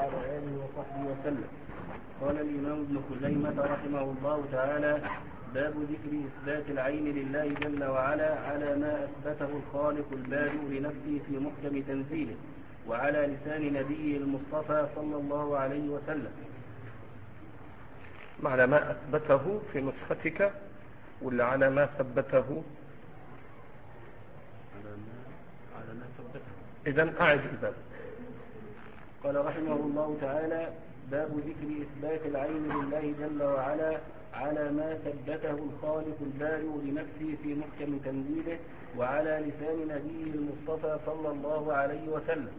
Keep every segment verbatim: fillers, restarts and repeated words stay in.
وعلى آله وصحبه وسلم. قال الإمام ابن خزيمة رحمه الله تعالى: باب ذكر إثبات العين لله جل وعلا على ما أثبته الخالق البارئ لنفسه في محكم تنزيله وعلى لسان نبيه المصطفى صلى الله عليه وسلم. على ما أثبته في نسختك ولا على ما ثبته؟ على ما ثبته. إذن أعد الباب. قال رحمه الله تعالى: باب ذكر إثبات العين لله جل وعلا على ما ثبته الخالق البارئ لنفسه في محكم تنزيله وعلى لسان نبيه المصطفى صلى الله عليه وسلم.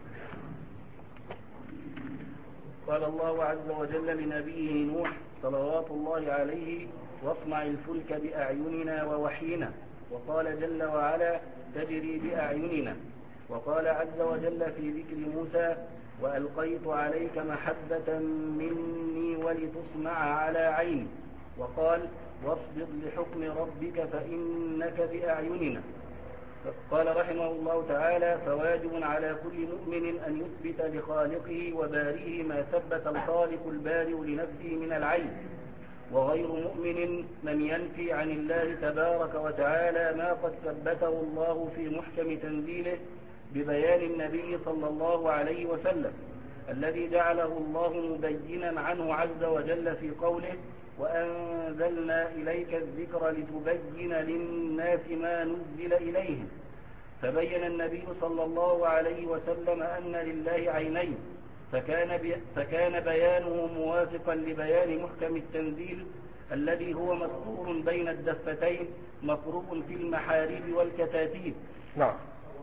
قال الله عز وجل لنبيه نوح صلوات الله عليه: واصنع الفلك بأعيننا ووحينا. وقال جل وعلا: تجري بأعيننا. وقال عز وجل في ذكر موسى: وألقيت عليك محبة مني ولتصنع على عيني. وقال: واصبر لحكم ربك فإنك بأعيننا. قال رحمه الله تعالى: فواجب على كل مؤمن أن يثبت لخالقه وبارئه ما ثبت الخالق البارئ لنفسه من العين، وغير مؤمن من ينفي عن الله تبارك وتعالى ما قد ثبته الله في محكم تنزيله ببيان النبي صلى الله عليه وسلم الذي جعله الله مبينا عنه عز وجل في قوله: وأنزلنا إليك الذكر لتبين للناس ما نزل إليهم. فبين النبي صلى الله عليه وسلم أن لله عينين، فكان, بي فكان بيانه موافقا لبيان محكم التنزيل الذي هو مسطور بين الدفتين مقروء في المحاريب والكتاتيب. نعم.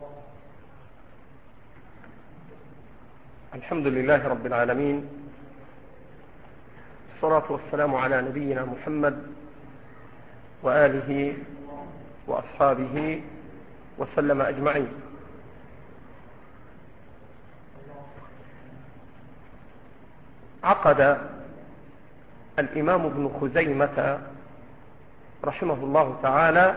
الحمد لله رب العالمين، الصلاة والسلام على نبينا محمد وآله وأصحابه وسلم أجمعين. عقد الإمام ابن خزيمة رحمه الله تعالى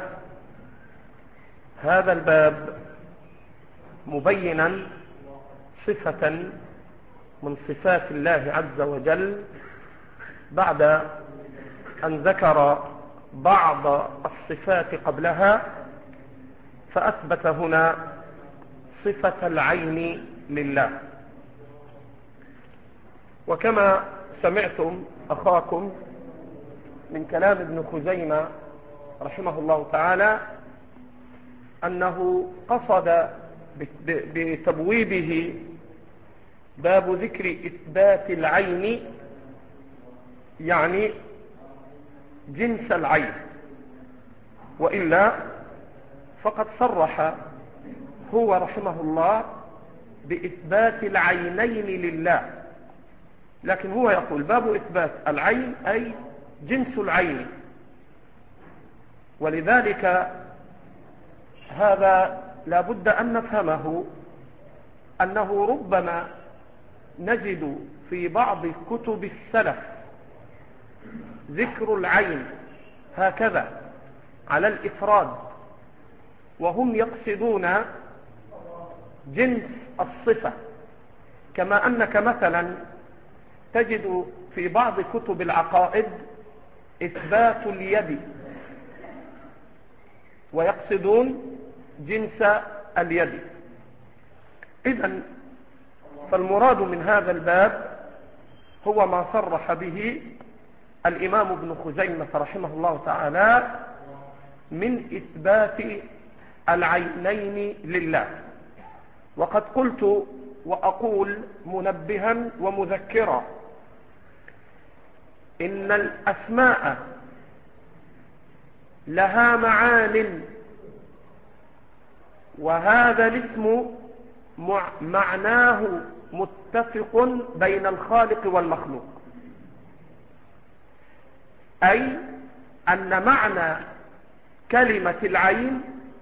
هذا الباب مبينا صفة من صفات الله عز وجل بعد أن ذكر بعض الصفات قبلها، فأثبت هنا صفة العين لله. وكما سمعتم أخاكم من كلام ابن خزيمة رحمه الله تعالى أنه قصد بتبويبه باب ذكر إثبات العين يعني جنس العين، وإلا فقد صرح هو رحمه الله بإثبات العينين لله، لكن هو يقول باب إثبات العين أي جنس العين. ولذلك هذا لا بد أن نفهمه أنه ربما نجد في بعض كتب السلف ذكر العين هكذا على الإفراد، وهم يقصدون جنس الصفة، كما أنك مثلا تجد في بعض كتب العقائد إثبات اليد ويقصدون جنس اليد. إذن فالمراد من هذا الباب هو ما صرح به الإمام ابن خزيمة رحمه الله تعالى من إثبات العينين لله. وقد قلت وأقول منبها ومذكرا إن الأسماء لها معان، وهذا الاسم معناه متفق بين الخالق والمخلوق، أي أن معنى كلمة العين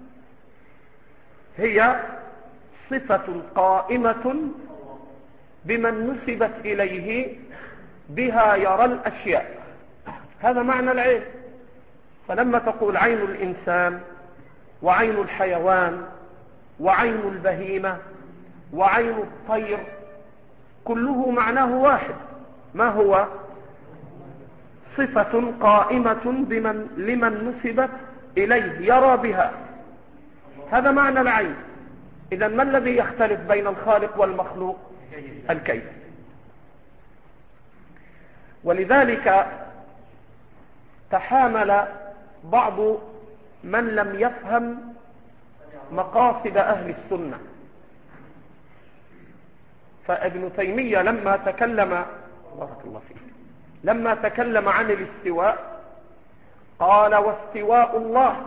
هي صفة قائمة بمن نسبت إليه بها يرى الأشياء. هذا معنى العين. فلما تقول عين الإنسان وعين الحيوان وعين البهيمة وعين الطير كله معناه واحد. ما هو؟ صفة قائمة بمن لمن نسبت إليه يرى بها. هذا معنى العين. إذا ما الذي يختلف بين الخالق والمخلوق؟ الكيف. ولذلك تحامل بعض من لم يفهم مقاصد أهل السنة. فابن تيمية لما تكلم بارك الله فيك لما تكلم عن الاستواء قال: واستواء الله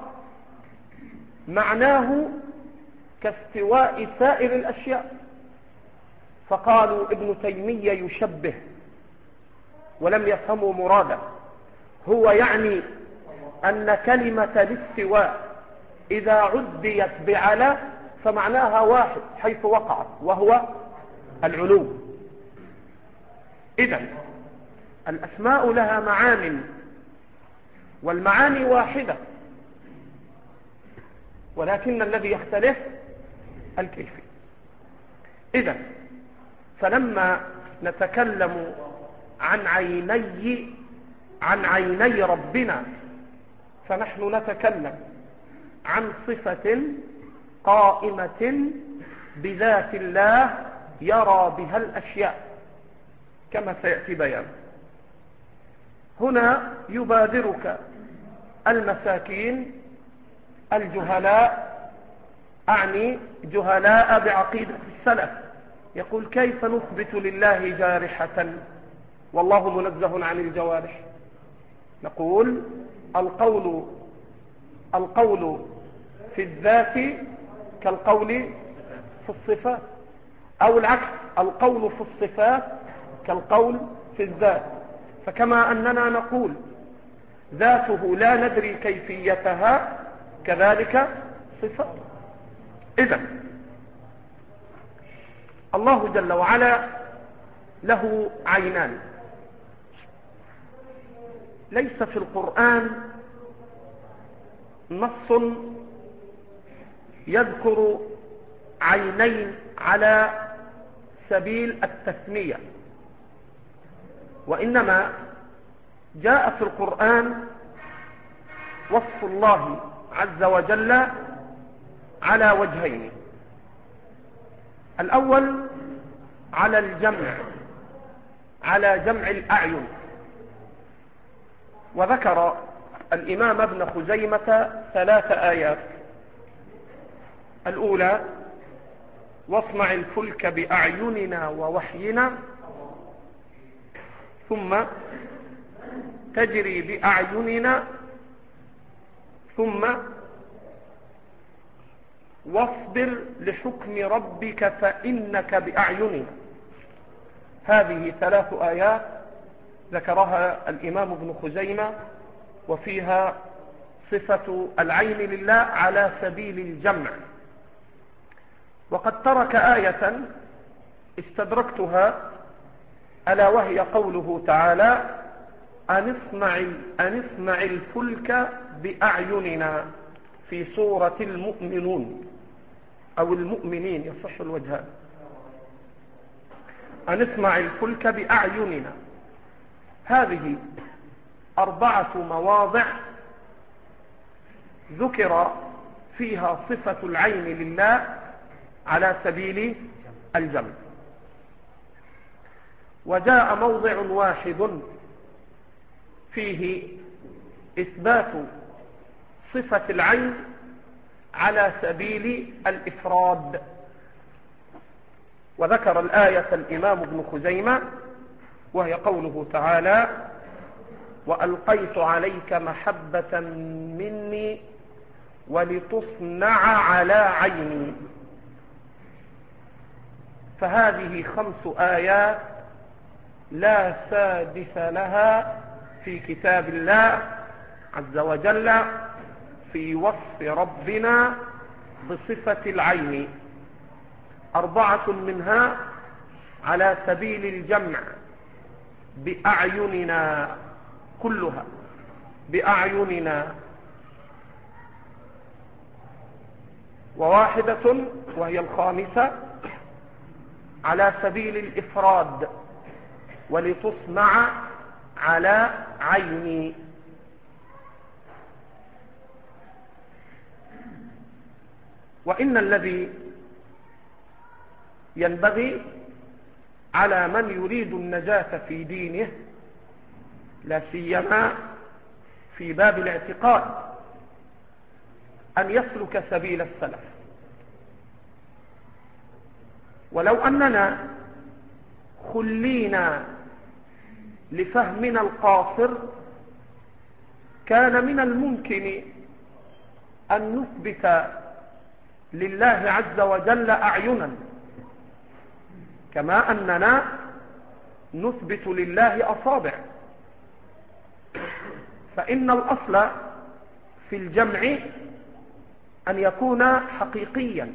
معناه كاستواء سائر الأشياء. فقالوا ابن تيمية يشبه ولم يفهموا مراده. هو يعني أن كلمة الاستواء إذا عديت بعلى فمعناها واحد حيث وقعت، وهو العلو. إذن الأسماء لها معان، والمعاني واحدة، ولكن الذي يختلف الكيفية. إذن فلما نتكلم عن عيني عن عيني ربنا فنحن نتكلم عن صفة قائمة بذات الله يرى بها الأشياء كما سيأتي بيان. هنا يبادرك المساكين الجهلاء، أعني جهلاء بعقيدة السلف، يقول: كيف نثبت لله جارحة والله منزه عن الجوارح؟ نقول: القول القول في الذات كالقول في الصفات، أو العكس، القول في الصفات كالقول في الذات. فكما أننا نقول ذاته لا ندري كيفيتها كذلك صفات. إذن الله جل وعلا له عينان. ليس في القرآن نص يذكر عينين على سبيل التثنية، وإنما جاء في القرآن وصف الله عز وجل على وجهين: الأول على الجمع، على جمع الأعين. وذكر الإمام ابن خزيمة ثلاث آيات: الأولى: واصنع الفلك بأعيننا ووحينا، ثم تجري بأعيننا، ثم واصبر لحكم ربك فإنك بأعيننا. هذه ثلاث آيات ذكرها الإمام ابن خزيمة، وفيها صفة العين لله على سبيل الجمع. وقد ترك آية استدركتها، ألا وهي قوله تعالى: أن اصنع أن اصنع الفلك بأعيننا، في سورة المؤمنون أو المؤمنين، يصح الوجهان. أن اصنع الفلك بأعيننا، هذه أربعة مواضع ذكر فيها صفة العين لله على سبيل الجمع. وجاء موضع واحد فيه إثبات صفة العين على سبيل الإفراد. وذكر الآية الإمام ابن خزيمة، وهي قوله تعالى: وألقيت عليك محبة مني ولتصنع على عيني. فهذه خمس آيات لا سادس لها في كتاب الله عز وجل في وصف ربنا بصفة العين. أربعة منها على سبيل الجمع بأعيننا، كلها بأعيننا، وواحدة وهي الخامسة على سبيل الإفراد ولتصنع على عيني. وإن الذي ينبغي على من يريد النجاة في دينه لا سيما في باب الاعتقاد أن يسلك سبيل السلف. ولو أننا خلينا لفهمنا القاصر كان من الممكن أن نثبت لله عز وجل أعينا كما أننا نثبت لله أصابع، فإن الأصل في الجمع أن يكون حقيقيا،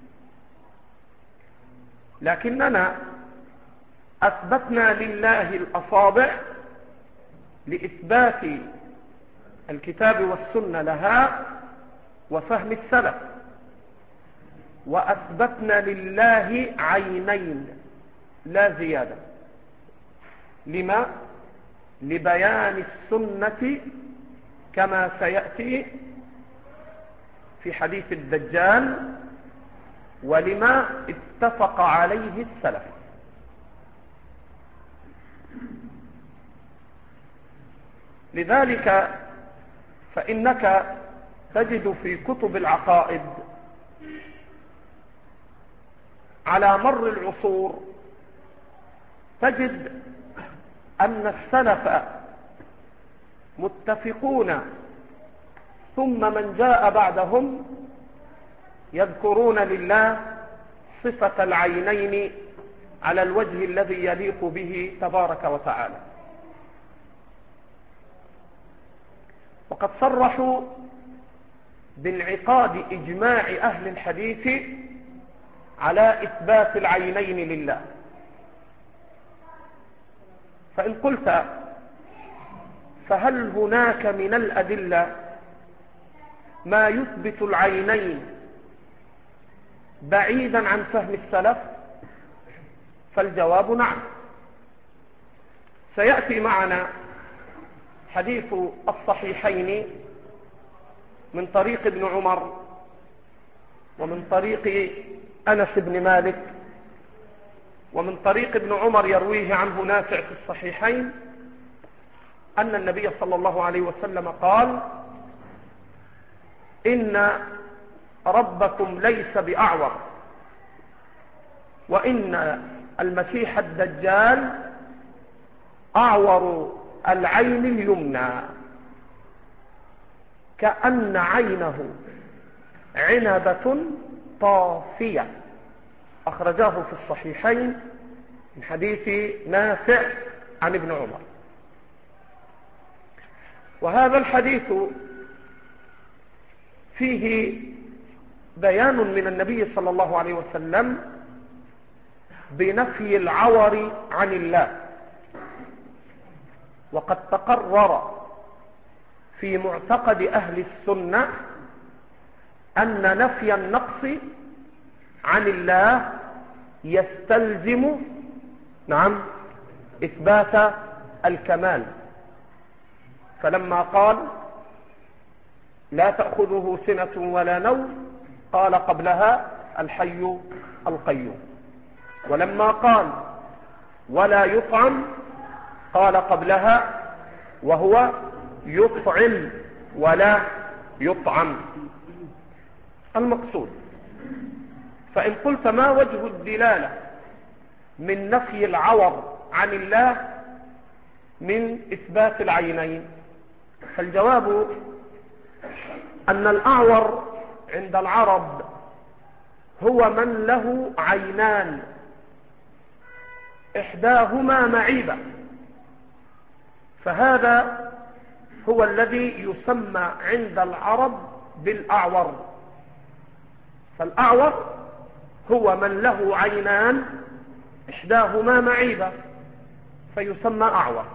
لكننا أثبتنا لله الأصابع لإثبات الكتاب والسنة لها وفهم السلف، وأثبتنا لله عينين لا زيادة. لما؟ لبيان السنة كما سيأتي في حديث الدجال، ولما اتفق عليه السلف. لذلك فإنك تجد في كتب العقائد على مر العصور تجد أن السلف متفقون، ثم من جاء بعدهم يذكرون لله صفة العينين على الوجه الذي يليق به تبارك وتعالى. وقد صرحوا بانعقاد إجماع أهل الحديث على إثبات العينين لله. فإن قلت فهل هناك من الأدلة ما يثبت العينين بعيدا عن فهم السلف؟ فالجواب نعم. سيأتي معنا حديث الصحيحين من طريق ابن عمر ومن طريق أنس بن مالك ومن طريق ابن عمر يرويه عنه نافع في الصحيحين أن النبي صلى الله عليه وسلم قال: إن ربكم ليس بأعور، وإن المسيح الدجال أعور العين اليمنى كأن عينه عنبة طافية. أخرجاه في الصحيحين من حديث نافع عن ابن عمر. وهذا الحديث فيه بيان من النبي صلى الله عليه وسلم بنفي العور عن الله. وقد تقرر في معتقد أهل السنة أن نفي النقص عن الله يستلزم نعم إثبات الكمال. فلما قال: لا تأخذه سنة ولا نوم، قال قبلها: الحي القيوم. ولما قال: ولا يطعم، قال قبلها: وهو يطعم ولا يطعم. المقصود، فإن قلت ما وجه الدلالة من نفي العور عن الله من إثبات العينين؟ فالجواب أن الأعور عند العرب هو من له عينان إحداهما معيبة، فهذا هو الذي يسمى عند العرب بالأعور. فالأعور هو من له عينان إحداهما معيبة فيسمى أعور.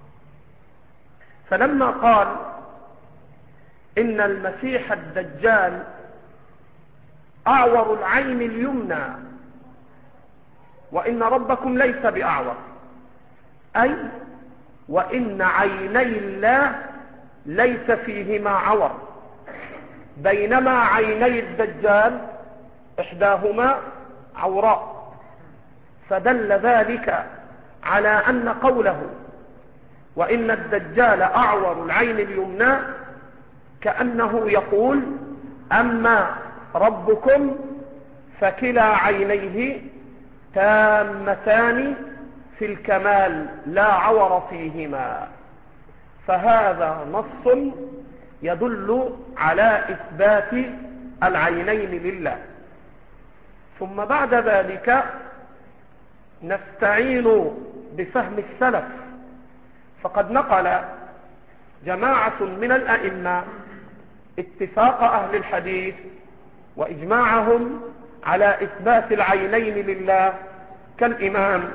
فلما قال إن المسيح الدجال أعور العين اليمنى وإن ربكم ليس بأعور، أي وإن عيني الله ليس فيهما عور، بينما عيني الدجال إحداهما عوراء. فدل ذلك على أن قوله وإن الدجال أعور العين اليمنى كأنه يقول أما ربكم فكلا عينيه تامتان في الكمال لا عور فيهما. فهذا نص يدل على إثبات العينين لله. ثم بعد ذلك نستعين بفهم السلف، فقد نقل جماعة من الأئمة اتفاق أهل الحديث وإجماعهم على إثبات العينين لله، كالإمام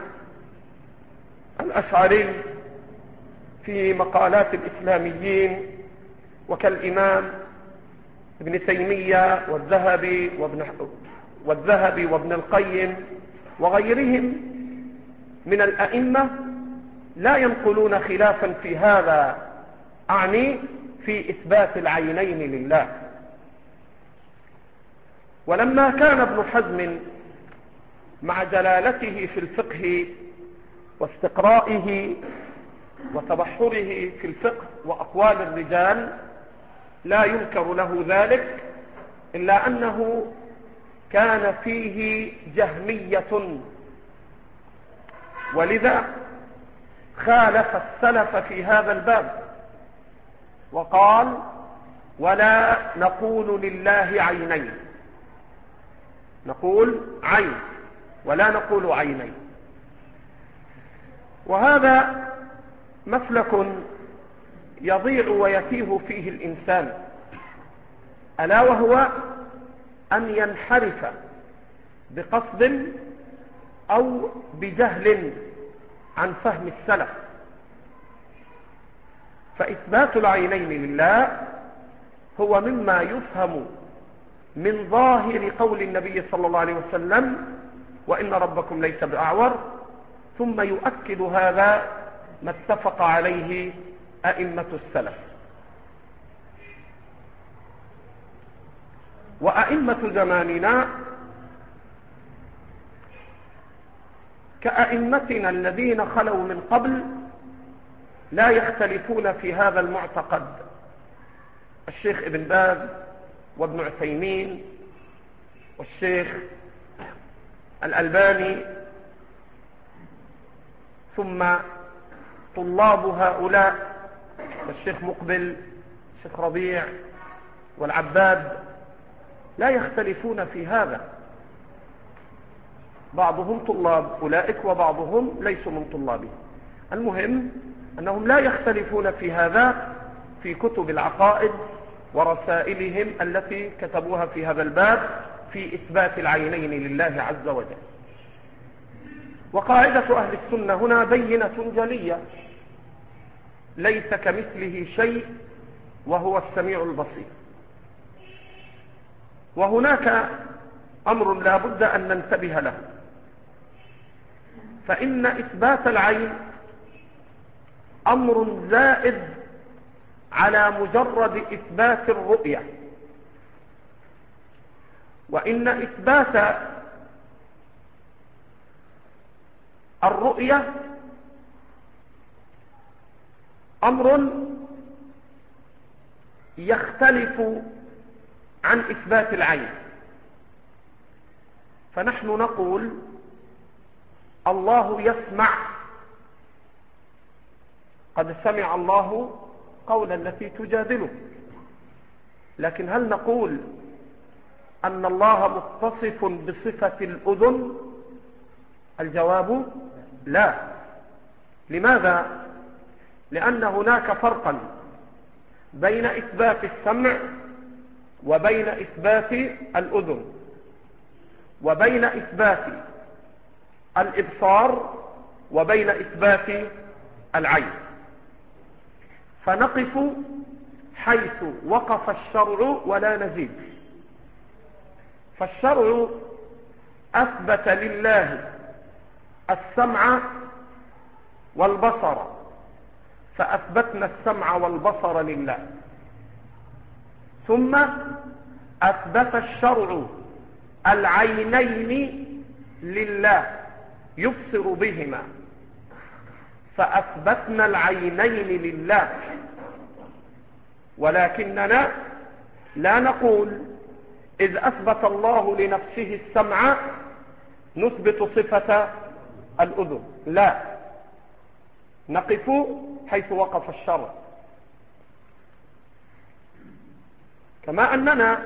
الأشعري في مقالات الإسلاميين، وكالإمام ابن تيمية والذهبي وابن, والذهبي وابن القيم وغيرهم من الأئمة لا ينقلون خلافا في هذا، أعني في إثبات العينين لله. ولما كان ابن حزم مع جلالته في الفقه واستقرائه وتبحره في الفقه وأقوال الرجال لا ينكر له ذلك، إلا أنه كان فيه جهمية، ولذا خالف السلف في هذا الباب وقال ولا نقول لله عينين، نقول عين ولا نقول عينين. وهذا مسلك يضيع ويتيه فيه الإنسان، ألا وهو أن ينحرف بقصد أو بجهل عن فهم السلف. فإثبات العينين لله هو مما يفهم من ظاهر قول النبي صلى الله عليه وسلم وإن ربكم ليس بأعور، ثم يؤكد هذا ما اتفق عليه أئمة السلف. وأئمة زماننا كأئمتنا الذين خلوا من قبل لا يختلفون في هذا المعتقد. الشيخ ابن باز وابن عثيمين والشيخ الألباني، ثم طلاب هؤلاء الشيخ مقبل الشيخ ربيع والعباد لا يختلفون في هذا. بعضهم طلاب أولئك وبعضهم ليسوا من طلابه. المهم أنهم لا يختلفون في هذا في كتب العقائد ورسائلهم التي كتبوها في هذا الباب في إثبات العينين لله عز وجل. وقاعدة أهل السنة هنا بينة جلية: ليس كمثله شيء وهو السميع البصير. وهناك أمر لا بد أن ننتبه له، فإن إثبات العين أمر زائد على مجرد إثبات الرؤية، وإن إثبات الرؤية أمر يختلف عن إثبات العين. فنحن نقول الله يسمع، قد سمع الله قولا التي تجادله، لكن هل نقول أن الله متصف بصفة الأذن؟ الجواب لا. لماذا؟ لأن هناك فرقا بين إثبات السمع وبين إثبات الأذن، وبين إثبات الإبصار وبين إثبات العين. فنقف حيث وقف الشرع ولا نزيد. فالشرع أثبت لله السمع والبصر، فأثبتنا السمع والبصر لله. ثم أثبت الشرع العينين لله يبصر بهما، فأثبتنا العينين لله. ولكننا لا نقول إذ أثبت الله لنفسه السمع نثبت صفة الأذن، لا، نقف حيث وقف الشرع. كما أننا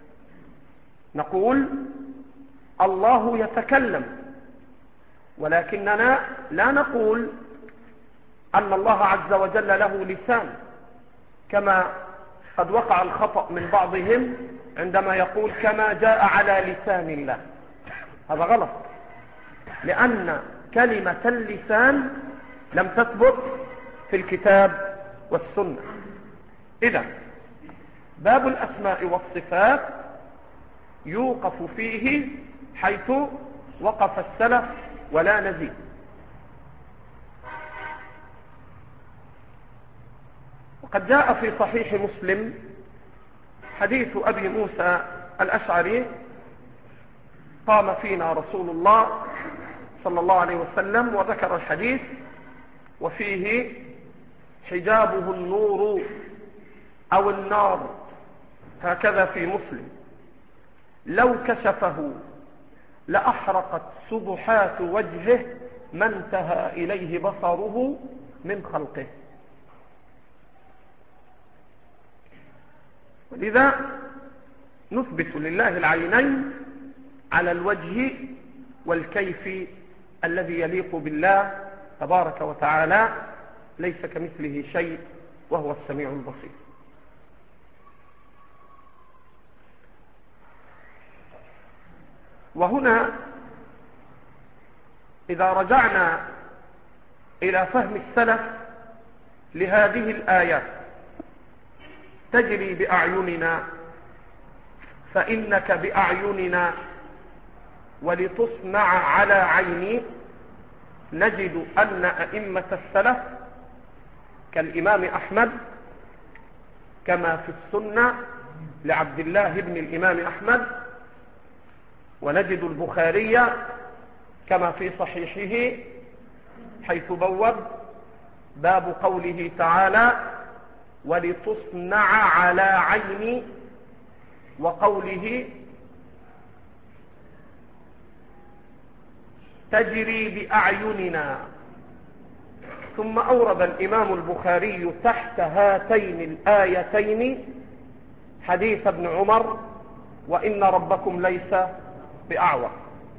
نقول الله يتكلم، ولكننا لا نقول أن الله عز وجل له لسان، كما قد وقع الخطأ من بعضهم عندما يقول كما جاء على لسان الله. هذا غلط، لأن كلمة اللسان لم تثبت في الكتاب والسنة. إذن باب الأسماء والصفات يوقف فيه حيث وقف السلف ولا نزيد. وقد جاء في صحيح مسلم حديث أبي موسى الأشعري: قام فينا رسول الله صلى الله عليه وسلم، وذكر الحديث وفيه حجابه النور أو النار، هكذا في مسلم: لو كشفه لأحرقت سبحات وجهه ما انتهى إليه بصره من خلقه. ولذا نثبت لله العينين على الوجه والكيف الذي يليق بالله تبارك وتعالى، ليس كمثله شيء وهو السميع البصير. وهنا إذا رجعنا إلى فهم السلف لهذه الآيات: تجري بأعيننا، فإنك بأعيننا، ولتصنع على عيني، نجد أن أئمة السلف كالإمام أحمد كما في السنة لعبد الله بن الإمام أحمد، ونجد البخاري كما في صحيحه حيث بوب باب قوله تعالى: ولتصنع على عيني، وقوله تجري بأعيننا. ثم أورد الإمام البخاري تحت هاتين الآيتين حديث ابن عمر: وإن ربكم ليس بأعور.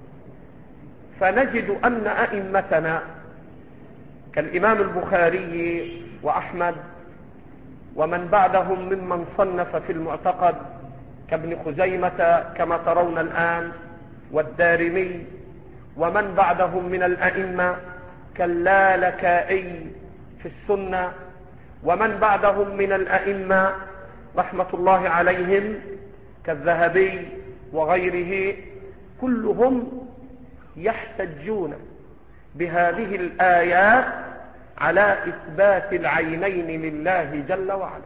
فنجد أن أئمتنا كالإمام البخاري وأحمد ومن بعدهم ممن صنف في المعتقد كابن خزيمة كما ترون الآن، والدارمي، ومن بعدهم من الأئمة كاللالكائي في السنة، ومن بعدهم من الأئمة رحمة الله عليهم كالذهبي وغيره، كلهم يحتجون بهذه الآيات على إثبات العينين لله جل وعلا.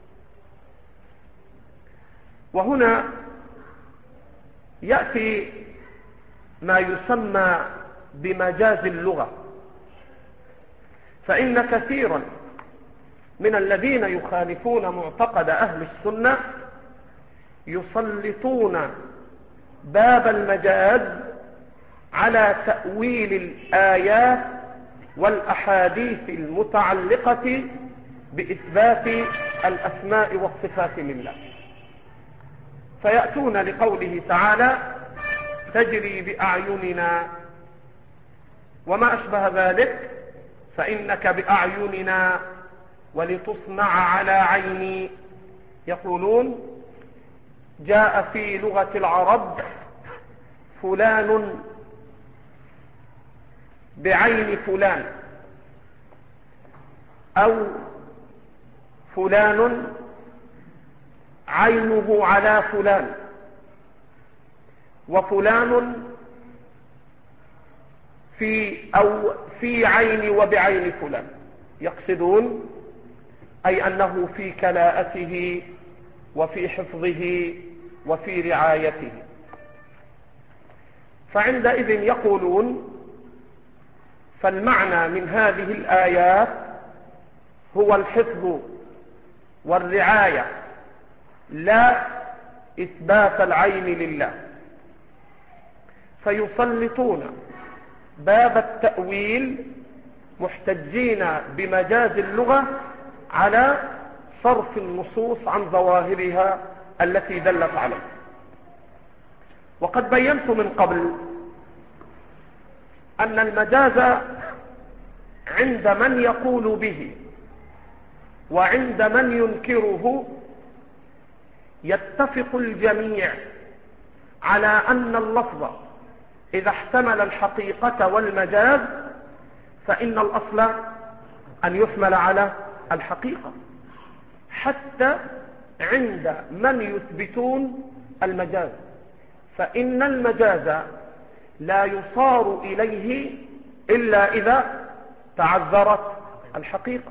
وهنا يأتي ما يسمى بمجاز اللغة، فإن كثيرا من الذين يخالفون معتقد أهل السنة يسلطون باب المجاز على تأويل الآيات والأحاديث المتعلقة بإثبات الأسماء والصفات لله، فيأتون لقوله تعالى: تجري بأعيننا وما أشبه ذلك، فإنك بأعيننا ولتصنع على عيني. يقولون: جاء في لغة العرب فلان بعين فلان، أو فلان عينه على فلان، وفلان في أو في عين وبعين فلان، يقصدون أي أنه في كلاءته وفي حفظه وفي رعايته. فعندئذ يقولون فالمعنى من هذه الآيات هو الحفظ والرعاية، لا إثبات العين لله، فيسلطون باب التأويل محتجين بمجاز اللغة على صرف النصوص عن ظواهرها التي دلت عليه. وقد بينت من قبل أن المجاز عند من يقول به وعند من ينكره يتفق الجميع على أن اللفظ إذا احتمل الحقيقة والمجاز فإن الأصل أن يحمل على الحقيقة، حتى عند من يثبتون المجاز، فإن المجاز لا يصار إليه إلا إذا تعذرت الحقيقة.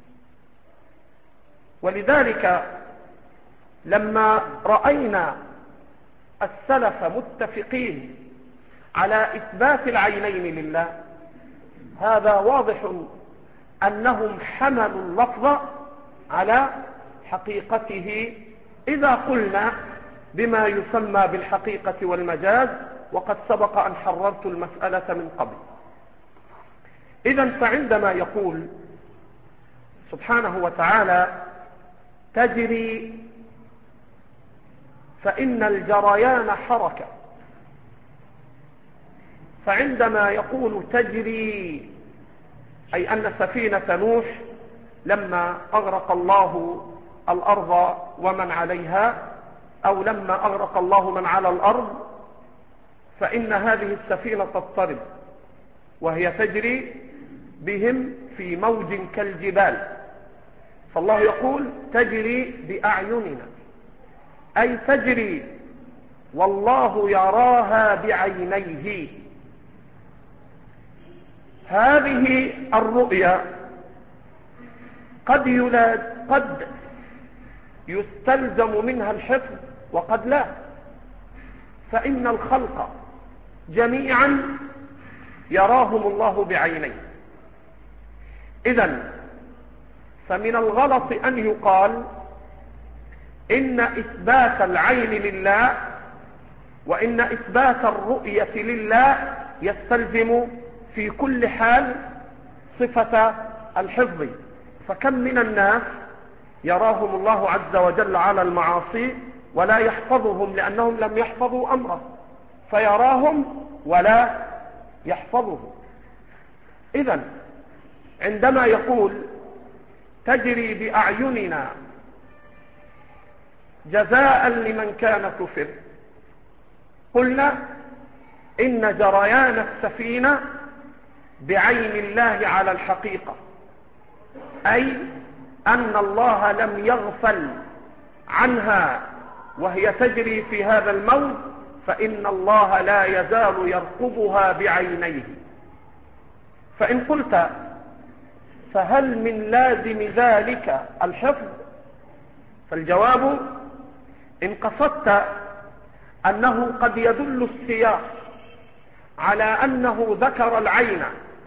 ولذلك لما رأينا السلف متفقين على إثبات العينين لله، هذا واضح أنهم حملوا اللفظ على حقيقته إذا قلنا بما يسمى بالحقيقة والمجاز، وقد سبق أن حررت المسألة من قبل. إذن فعندما يقول سبحانه وتعالى تجري، فإن الجريان حركة، فعندما يقول تجري أي أن سفينة نوح لما أغرق الله الأرض ومن عليها، أو لما أغرق الله من على الأرض، فإن هذه السفينة تضطرب وهي تجري بهم في موج كالجبال، فالله يقول تجري بأعيننا، أي تجري والله يراها بعينيه. هذه الرؤيا قد يلاد قد يستلزم منها الحفظ وقد لا، فإن الخلق جميعا يراهم الله بعينيه. إذن فمن الغلط أن يقال إن إثبات العين لله وإن إثبات الرؤية لله يستلزم في كل حال صفة الحفظ، فكم من الناس يراهم الله عز وجل على المعاصي ولا يحفظهم لأنهم لم يحفظوا أمره، فيراهم ولا يحفظهم. إذن عندما يقول تجري بأعيننا جزاء لمن كان كفر، قلنا إن جريان السفينة بعين الله على الحقيقة، أي أن الله لم يغفل عنها وهي تجري في هذا الموج، فإن الله لا يزال يرقبها بعينيه. فإن قلت فهل من لازم ذلك الحفظ؟ فالجواب إن قصدت أنه قد يدل السياق على أنه ذكر العين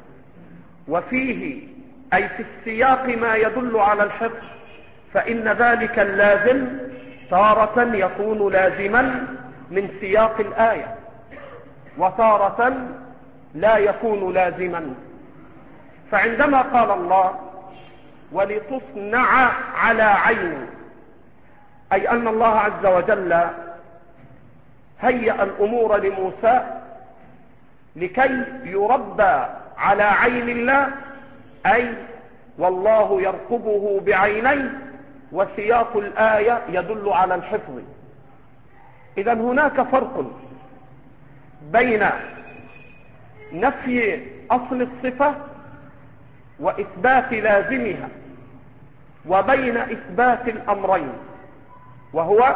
وفيه أي في السياق ما يدل على الحفظ، فإن ذلك اللازم تارة يكون لازما من سياق الآية وتارة لا يكون لازما. فعندما قال الله ولتصنع على عين، أي أن الله عز وجل هيأ الأمور لموسى لكي يربى على عين الله، أي والله يرقبه بعينيه، وسياق الآية يدل على الحفظ. إذن هناك فرق بين نفي أصل الصفة وإثبات لازمها، وبين إثبات الأمرين، وهو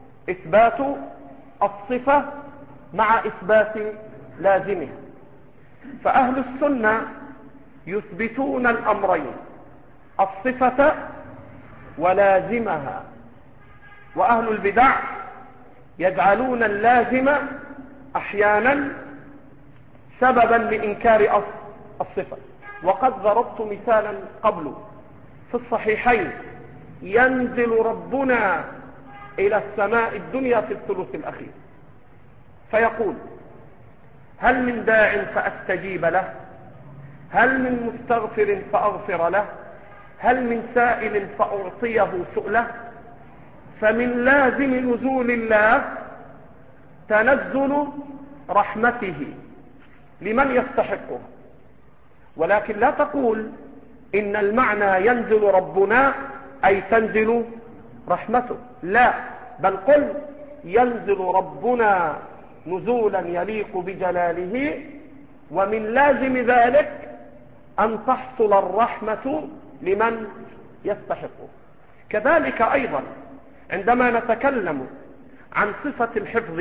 إثبات الصفة مع إثبات لازمها. فأهل السنة يثبتون الأمرين، الصفة ولازمها، وأهل البدع يجعلون اللازم أحيانا سببا لإنكار الصفة. وقد ضربت مثالا قبل في الصحيحين: ينزل ربنا إلى السماء الدنيا في الثلث الأخير فيقول: هل من داع فأستجيب له؟ هل من مستغفر فأغفر له؟ هل من سائل فأعطيه سؤله؟ فمن لازم نزول الله تنزل رحمته لمن يستحقها، ولكن لا تقول إن المعنى ينزل ربنا أي تنزل رحمته، لا، بل قل ينزل ربنا نزولا يليق بجلاله، ومن لازم ذلك أن تحصل الرحمة لمن يستحقه. كذلك أيضا عندما نتكلم عن صفة الحفظ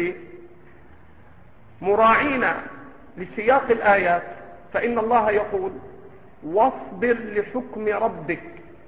مراعين لسياق الآيات، فإن الله يقول: واصبر لحكم ربك،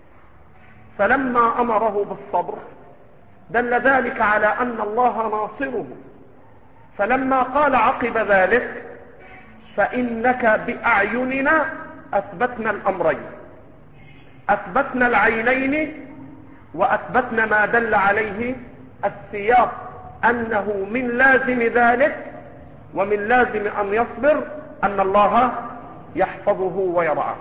فلما أمره بالصبر دل ذلك على أن الله ناصره، فلما قال عقب ذلك: فإنك بأعيننا، أثبتنا الأمرين، أثبتنا العينين وأثبتنا ما دل عليه السياق، أنه من لازم ذلك ومن لازم أن يصبر أن الله يحفظه ويرعاه.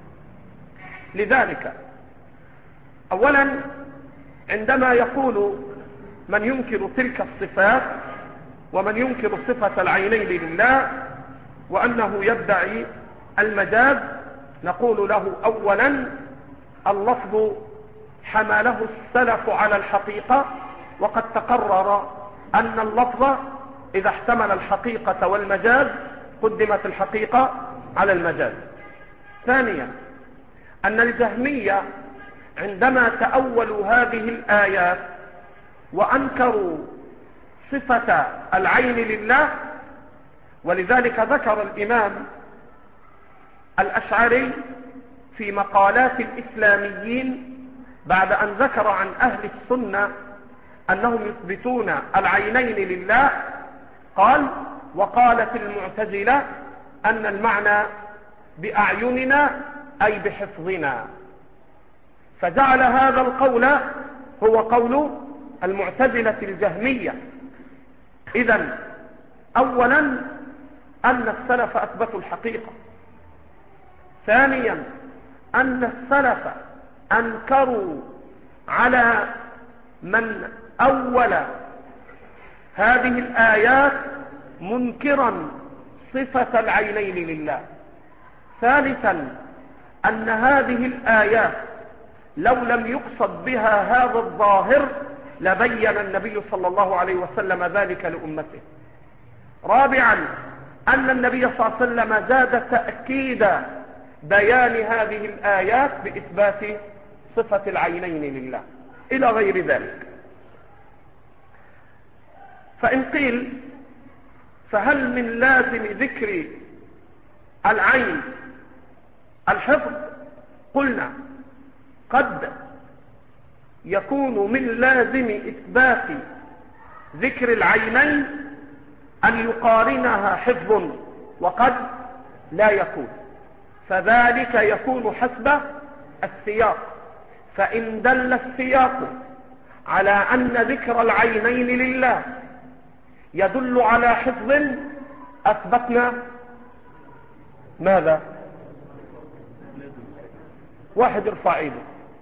لذلك أولا عندما يقول من ينكر تلك الصفات ومن ينكر صفة العينين لله وأنه يدعي المجاز، نقول له أولا: اللفظ حمله السلف على الحقيقة، وقد تقرر أن اللفظ إذا احتمل الحقيقة والمجاز قدمت الحقيقة على المجاز. ثانيا أن الجهمية عندما تأولوا هذه الآيات وأنكروا صفة العين لله، ولذلك ذكر الإمام الأشعري في مقالات الإسلاميين بعد أن ذكر عن أهل السنة أنهم يثبتون العينين لله، قال: وقالت المعتزلة أن المعنى بأعيننا أي بحفظنا، فجعل هذا القول هو قول المعتزلة الجهمية. إذن أولا أن السلف أثبتوا الحقيقة، ثانيا أن السلف أنكروا على من أول هذه الآيات منكرا صفة العينين لله. ثالثا أن هذه الآيات لو لم يقصد بها هذا الظاهر لبين النبي صلى الله عليه وسلم ذلك لأمته. رابعا أن النبي صلى الله عليه وسلم زاد تأكيد بيان هذه الآيات بإثبات صفة العينين لله إلى غير ذلك. فإن قيل: فهل من لازم ذكر العين الحفظ؟ قلنا: قد يكون من لازم إثبات ذكر العينين أن يقارنها حفظ، وقد لا يكون، فذلك يكون حسب السياق. فإن دل السياق على أن ذكر العينين لله يدل على حفظ أثبتنا ماذا؟ واحد ارفع ايده.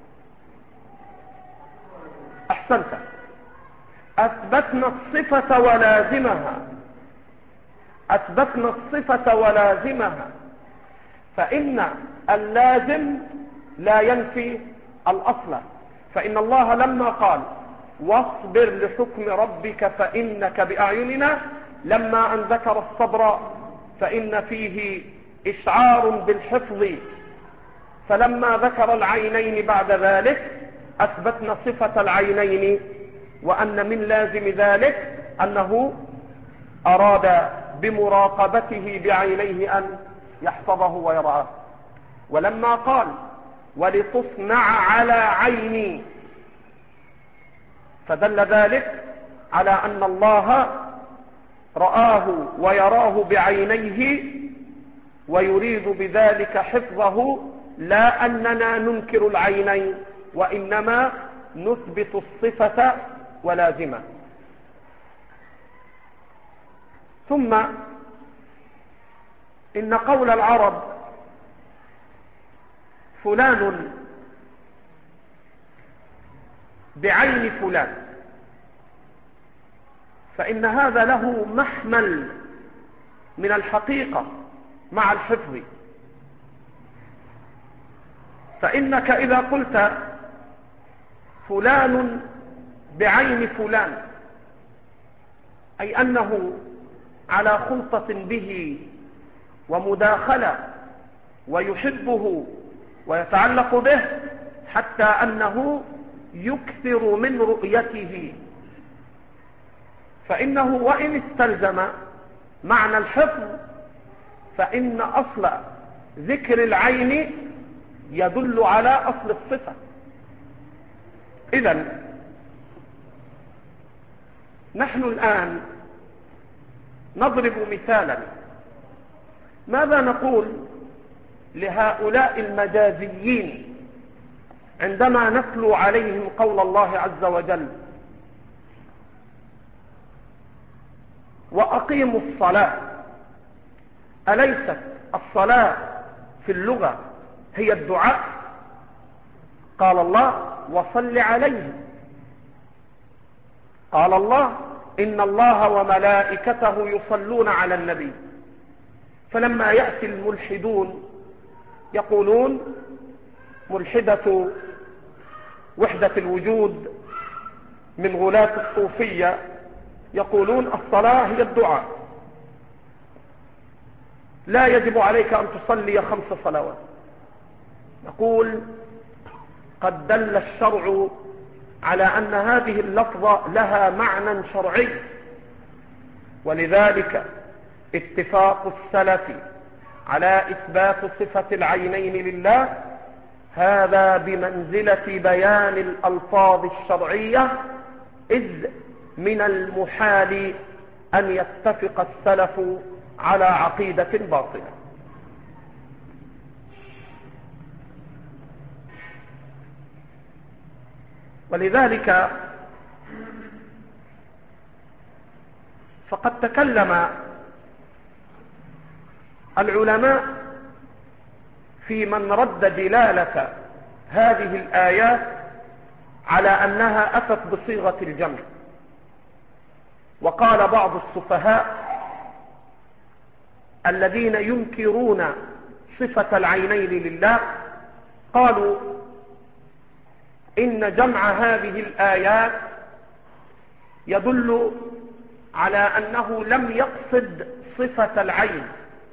أحسنت، أثبتنا الصفة ولازمها، أثبتنا الصفة ولازمها، فإن اللازم لا ينفي الأصل. فإن الله لما قال: واصبر لحكم ربك فإنك بأعيننا، لما أن ذكر الصبر فإن فيه إشعار بالحفظ، فلما ذكر العينين بعد ذلك أثبتنا صفة العينين، وأن من لازم ذلك أنه أراد بمراقبته بعينيه أن يحفظه ويرعاه. ولما قال ولتصنع على عيني فدل ذلك على أن الله رآه ويراه بعينيه ويريد بذلك حفظه، لا أننا ننكر العينين وإنما نثبت الصفة ولازمة. ثم إن قول العرب فلان بعين فلان فإن هذا له محمل من الحقيقة مع الحفظ. فإنك إذا قلت فلان بعين فلان أي أنه على خلطة به ومداخلة ويحبه ويتعلق به حتى أنه يكثر من رؤيته، فإنه وإن استلزم معنى الحفظ فإن أصل ذكر العين يدل على أصل الصفة. إذن نحن الآن نضرب مثالا. ماذا نقول لهؤلاء المجازيين عندما نتلو عليهم قول الله عز وجل وأقيموا الصلاة؟ أليست الصلاة في اللغة هي الدعاء؟ قال الله وصل عليهم. قال الله إن الله وملائكته يصلون على النبي. فلما يأتي الملحدون يقولون ملحدة وحدة الوجود من غلاة الصوفية يقولون الصلاة هي الدعاء، لا يجب عليك أن تصلي خمس صلوات. نقول قد دل الشرع على أن هذه اللفظة لها معنى شرعي، ولذلك اتفاق السلف على إثبات صفة العينين لله هذا بمنزلة بيان الألفاظ الشرعية، إذ من المحال أن يتفق السلف على عقيدة باطلة. ولذلك فقد تكلم العلماء في من رد دلالة هذه الآيات على أنها أتت بصيغة الجمع. وقال بعض السفهاء الذين ينكرون صفة العينين لله قالوا إن جمع هذه الآيات يدل على أنه لم يقصد صفة العين،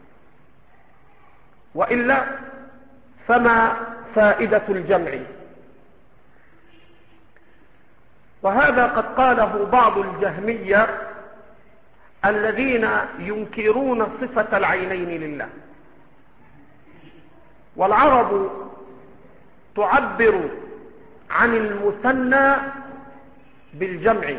وإلا فما فائدة الجمع؟ وهذا قد قاله بعض الجهمية الذين ينكرون صفة العينين لله. والعرب تعبر عن المثنى بالجمع.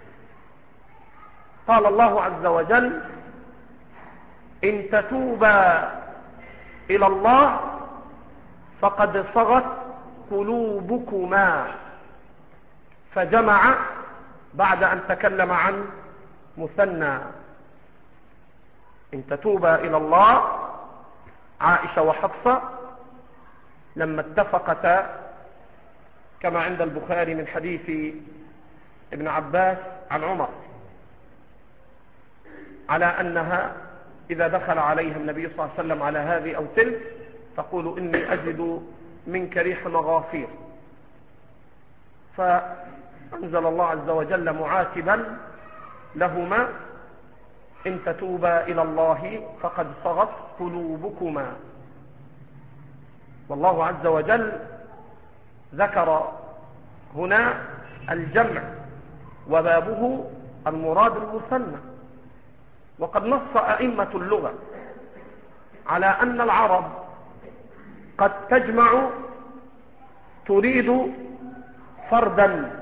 قال الله عز وجل إن تتوبا إلى الله فقد صغت قلوبكما، فجمع بعد أن تكلم عن مثنى. إن تتوبا إلى الله، عائشة وحفصة لما اتفقتا كما عند البخاري من حديث ابن عباس عن عمر على أنها إذا دخل عليها النبي صلى الله عليه وسلم على هذه أو تلك تقول إني أجد منك ريح مغافير، فأنزل الله عز وجل معاتبا لهما إن تتوبا إلى الله فقد صغت قلوبكما. والله عز وجل ذكر هنا الجمع وبابه المراد المثنى. وقد نص أئمة اللغة على أن العرب قد تجمع تريد فردا،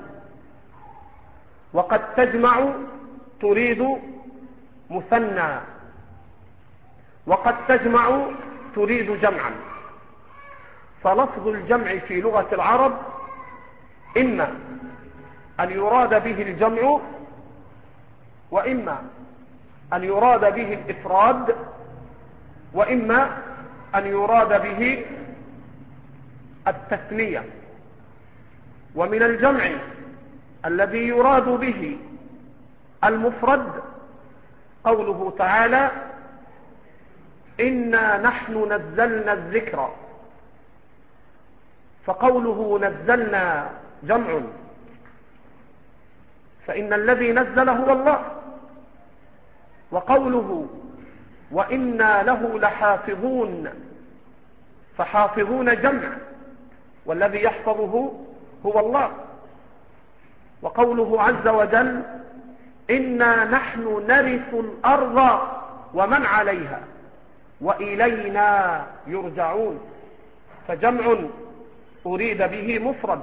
وقد تجمع تريد مثنى، وقد تجمع تريد جمعا. فلفظ الجمع في لغة العرب إما أن يراد به الجمع، وإما أن يراد به الإفراد، وإما أن يراد به التثنية. ومن الجمع الذي يراد به المفرد قوله تعالى: إنا نحن نزلنا الذكر. فقوله نزلنا جمع، فإن الذي نزل هو الله. وقوله وإنا له لحافظون، فحافظون جمع، والذي يحفظه هو الله. وقوله عز وجل إنا نحن نرث الأرض ومن عليها وإلينا يرجعون. فجمع أريد به مفرد،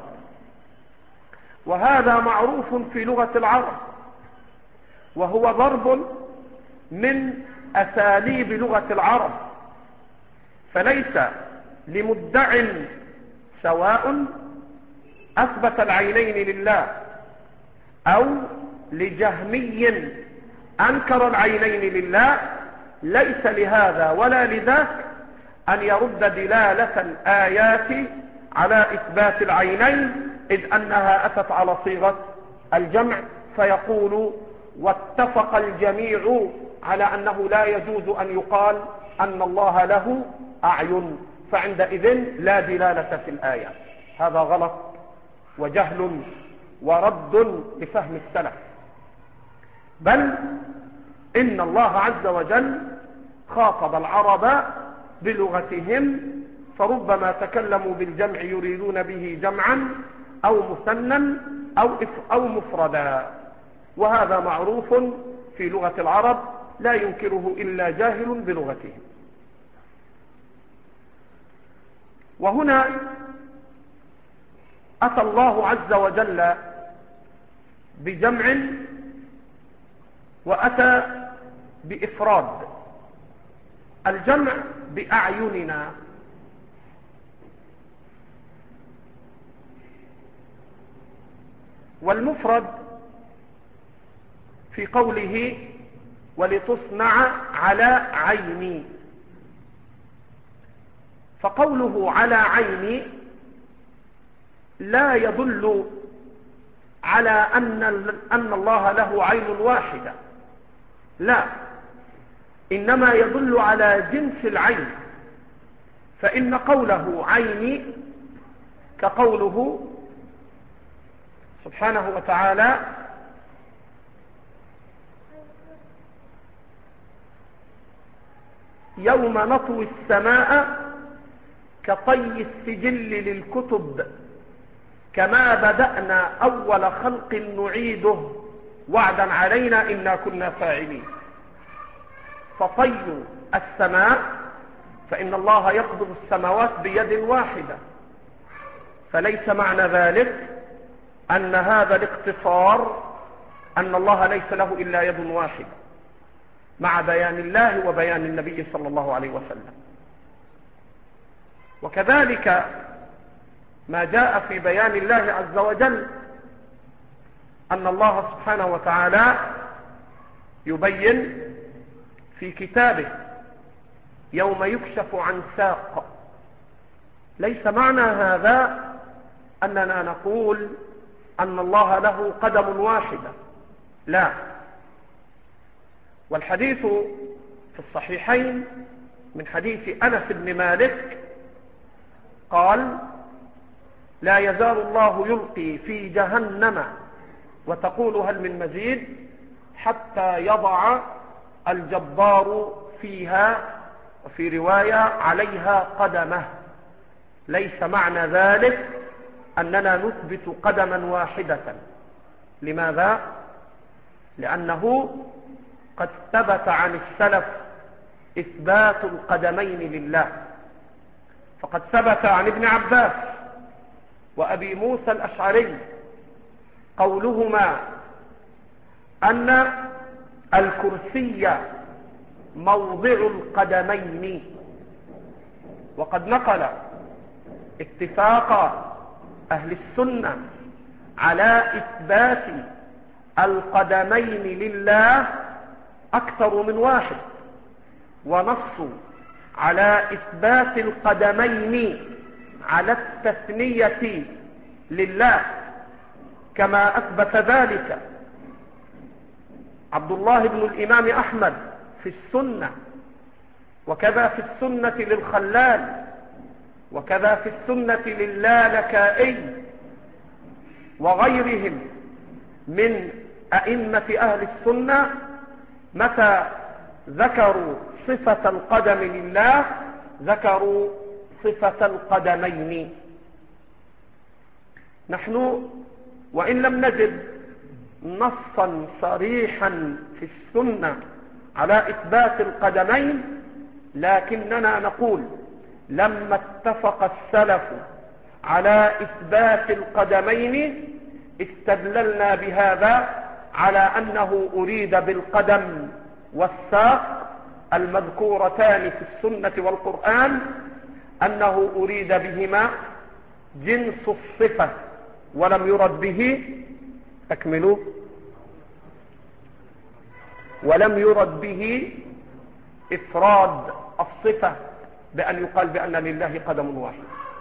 وهذا معروف في لغة العرب، وهو ضرب من أساليب لغة العرب. فليس لمدع سواء أثبت العينين لله أو لجهمي أنكر العينين لله، ليس لهذا ولا لذاك أن يرد دلالة الآيات على إثبات العينين، إذ أنها أتت على صيغة الجمع. فيقول واتفق الجميع على أنه لا يجوز أن يقال أن الله له أعين، فعندئذ لا دلالة في الآية. هذا غلط وجهل ورد بفهم السلف. بل إن الله عز وجل خاطب العرب بلغتهم، فربما تكلموا بالجمع يريدون به جمعا أو مثنى أو, أو مفردا، وهذا معروف في لغة العرب لا ينكره إلا جاهل بلغتهم. وهنا أتى الله عز وجل بجمع وأتى بإفراد. الجمع بأعيننا، والمفرد في قوله ولتصنع على عيني. فقوله على عيني لا يدل على أن أن الله له عين واحدة، لا، إنما يدل على جنس العين. فإن قوله عيني كقوله سبحانه وتعالى يوم نطوي السماء كطي السجل للكتب كما بدأنا أول خلق نعيده وعدا علينا إنا كنا فاعلين. فطي السماء، فإن الله يقبض السماوات بيد واحدة، فليس معنى ذلك أن هذا الاقتصار أن الله ليس له إلا يد واحدة، مع بيان الله وبيان النبي صلى الله عليه وسلم. وكذلك ما جاء في بيان الله عز وجل أن الله سبحانه وتعالى يبين في كتابه يوم يكشف عن ساق. ليس معنى هذا أننا نقول أن الله له قدم واحدة، لا. والحديث في الصحيحين من حديث أنس بن مالك قال لا يزال الله يلقي في جهنم وتقول هل من مزيد حتى يضع الجبار فيها، وفي رواية عليها قدمه. ليس معنى ذلك أننا نثبت قدما واحدة. لماذا؟ لأنه قد ثبت عن السلف إثبات القدمين لله. فقد ثبت عن ابن عباس وأبي موسى الأشعري قولهما أن الكرسي موضع القدمين، وقد نقل اتفاق أهل السنة على إثبات القدمين لله أكثر من واحد، ونصوا على إثبات القدمين على التثنية لله، كما أثبت ذلك عبد الله بن الإمام أحمد في السنة، وكذا في السنة للخلال، وكذا في السنة للالكائي وغيرهم من أئمة أهل السنة. متى ذكروا صفة القدم لله ذكروا صفة القدمين. نحن وإن لم نجد نصا صريحا في السنة على إثبات القدمين، لكننا نقول لما اتفق السلف على إثبات القدمين استدللنا بهذا على أنه أريد بالقدم والساق المذكورتان في السنة والقرآن أنه أريد بهما جنس الصفة، ولم يرد به أكملوا ولم يرد به إفراد الصفة بأن يقال بأن لله قدم واحد.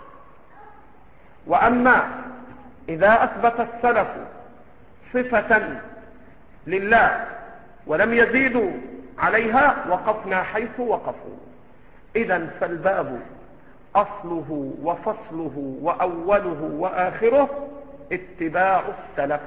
وأما إذا أثبت السلف صفة لله ولم يزيدوا عليها وقفنا حيث وقفوا. إذن فالباب أصله وفصله وأوله وآخره اتباع السلف.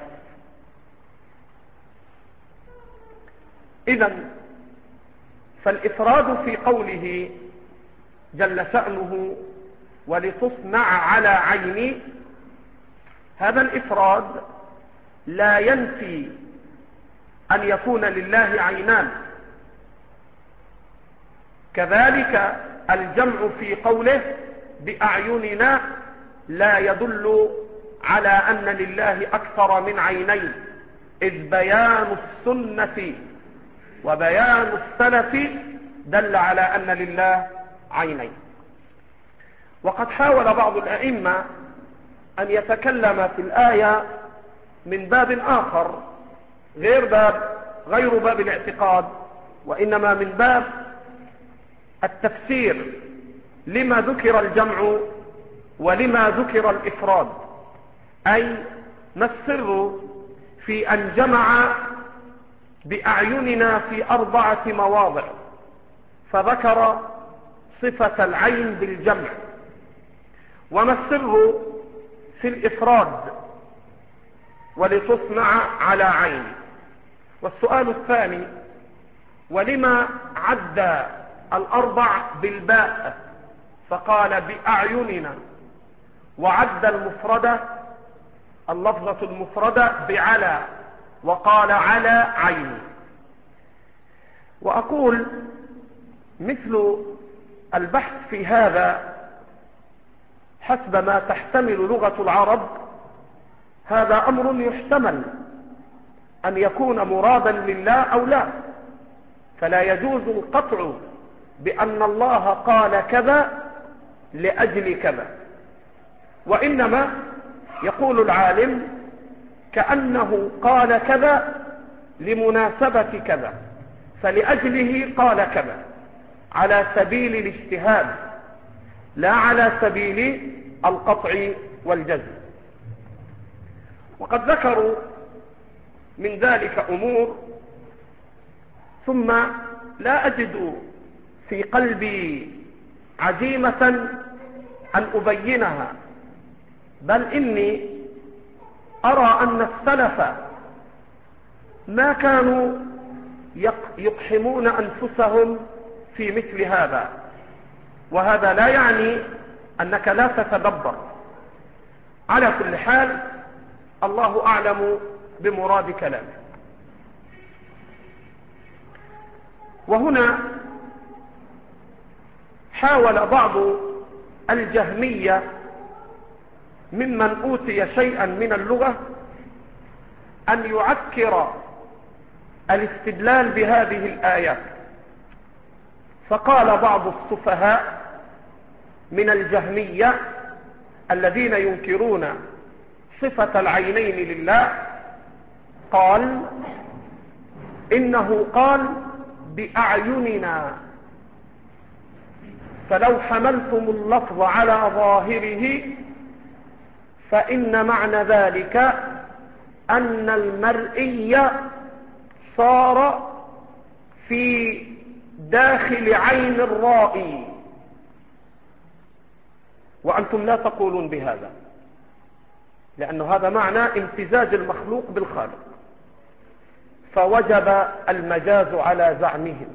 إذن فالإفراد في قوله جل شأنه ولتصنع على عيني، هذا الإفراد لا ينفي أن يكون لله عينان. كذلك الجمع في قوله بأعيننا لا يدل على أن لله أكثر من عينين، إذ بيان السنة وبيان السلف دل على أن لله عينين. وقد حاول بعض الأئمة أن يتكلم في الآية من باب آخر غير باب غير باب الاعتقاد، وإنما من باب التفسير لما ذكر الجمع ولما ذكر الإفراد. أي ما السر في أن جمع بأعيننا في أربعة مواضع فذكر صفة العين بالجمع، وما السر في الإفراد ولتصنع على عيني. والسؤال الثاني ولما عد الأربع بالباء فقال بأعيننا، وعد المفردة اللفظة المفردة بعلى وقال على عيني. وأقول مثل البحث في هذا حسب ما تحتمل لغة العرب، هذا أمر يحتمل أن يكون مرادا لله أو لا، فلا يجوز القطع بأن الله قال كذا لأجل كذا، وإنما يقول العالم كأنه قال كذا لمناسبة كذا، فلأجله قال كذا على سبيل الاجتهاد لا على سبيل القطع والجزم. وقد ذكروا من ذلك أمور ثم لا أجد في قلبي عزيمة أن أبينها، بل إني أرى أن السلف ما كانوا يقحمون أنفسهم في مثل هذا، وهذا لا يعني أنك لا تتدبر. على كل حال الله أعلم بمراد كلامه. وهنا حاول بعض الجهمية ممن أوتي شيئا من اللغة أن يعكر الاستدلال بهذه الآيات، فقال بعض السفهاء من الجهمية الذين ينكرون صفة العينين لله، قال إنه قال بأعيننا، فلو حملتم اللفظ على ظاهره فإن معنى ذلك أن المرئي صار في داخل عين الرائي، وأنتم لا تقولون بهذا، لأن هذا معنى امتزاج المخلوق بالخالق، فوجب المجاز على زعمهم.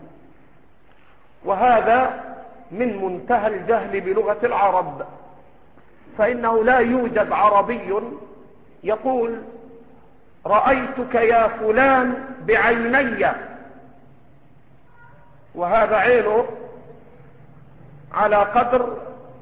وهذا من منتهى الجهل بلغة العرب، فإنه لا يوجد عربي يقول رأيتك يا فلان بعيني، وهذا عينه على قدر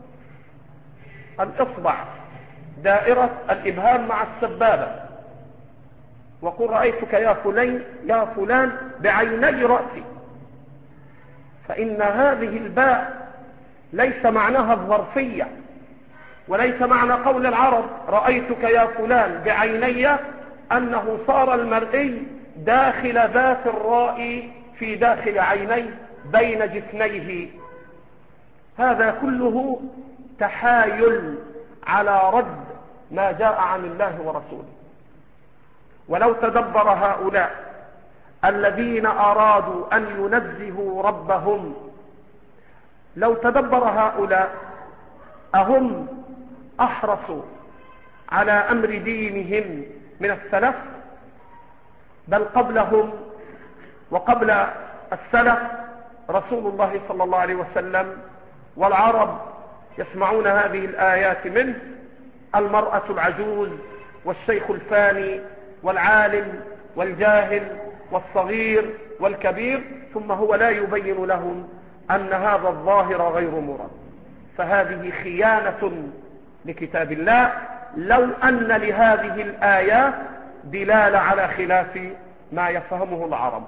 الإصبع، دائرة الإبهام مع السبابة، وقل رأيتك يا فلان يا فلان بعيني رأسي، فإن هذه الباء ليس معناها الظرفية، وليس معنى قول العرب رأيتك يا فلان بعيني أنه صار المرئي داخل ذات الرائي في داخل عينيه بين جفنيه. هذا كله تحايل على رد ما جاء عن الله ورسوله. ولو تدبر هؤلاء الذين أرادوا أن ينزهوا ربهم، لو تدبر هؤلاء أهم أحرصوا على أمر دينهم من السلف، بل قبلهم وقبل السلف رسول الله صلى الله عليه وسلم والعرب يسمعون هذه الآيات منه: المرأة العجوز والشيخ الفاني والعالم والجاهل والصغير والكبير، ثم هو لا يبين لهم أن هذا الظاهر غير مراد. فهذه خيانة لكتاب الله، لو أن لهذه الآيات دلالة على خلاف ما يفهمه العرب.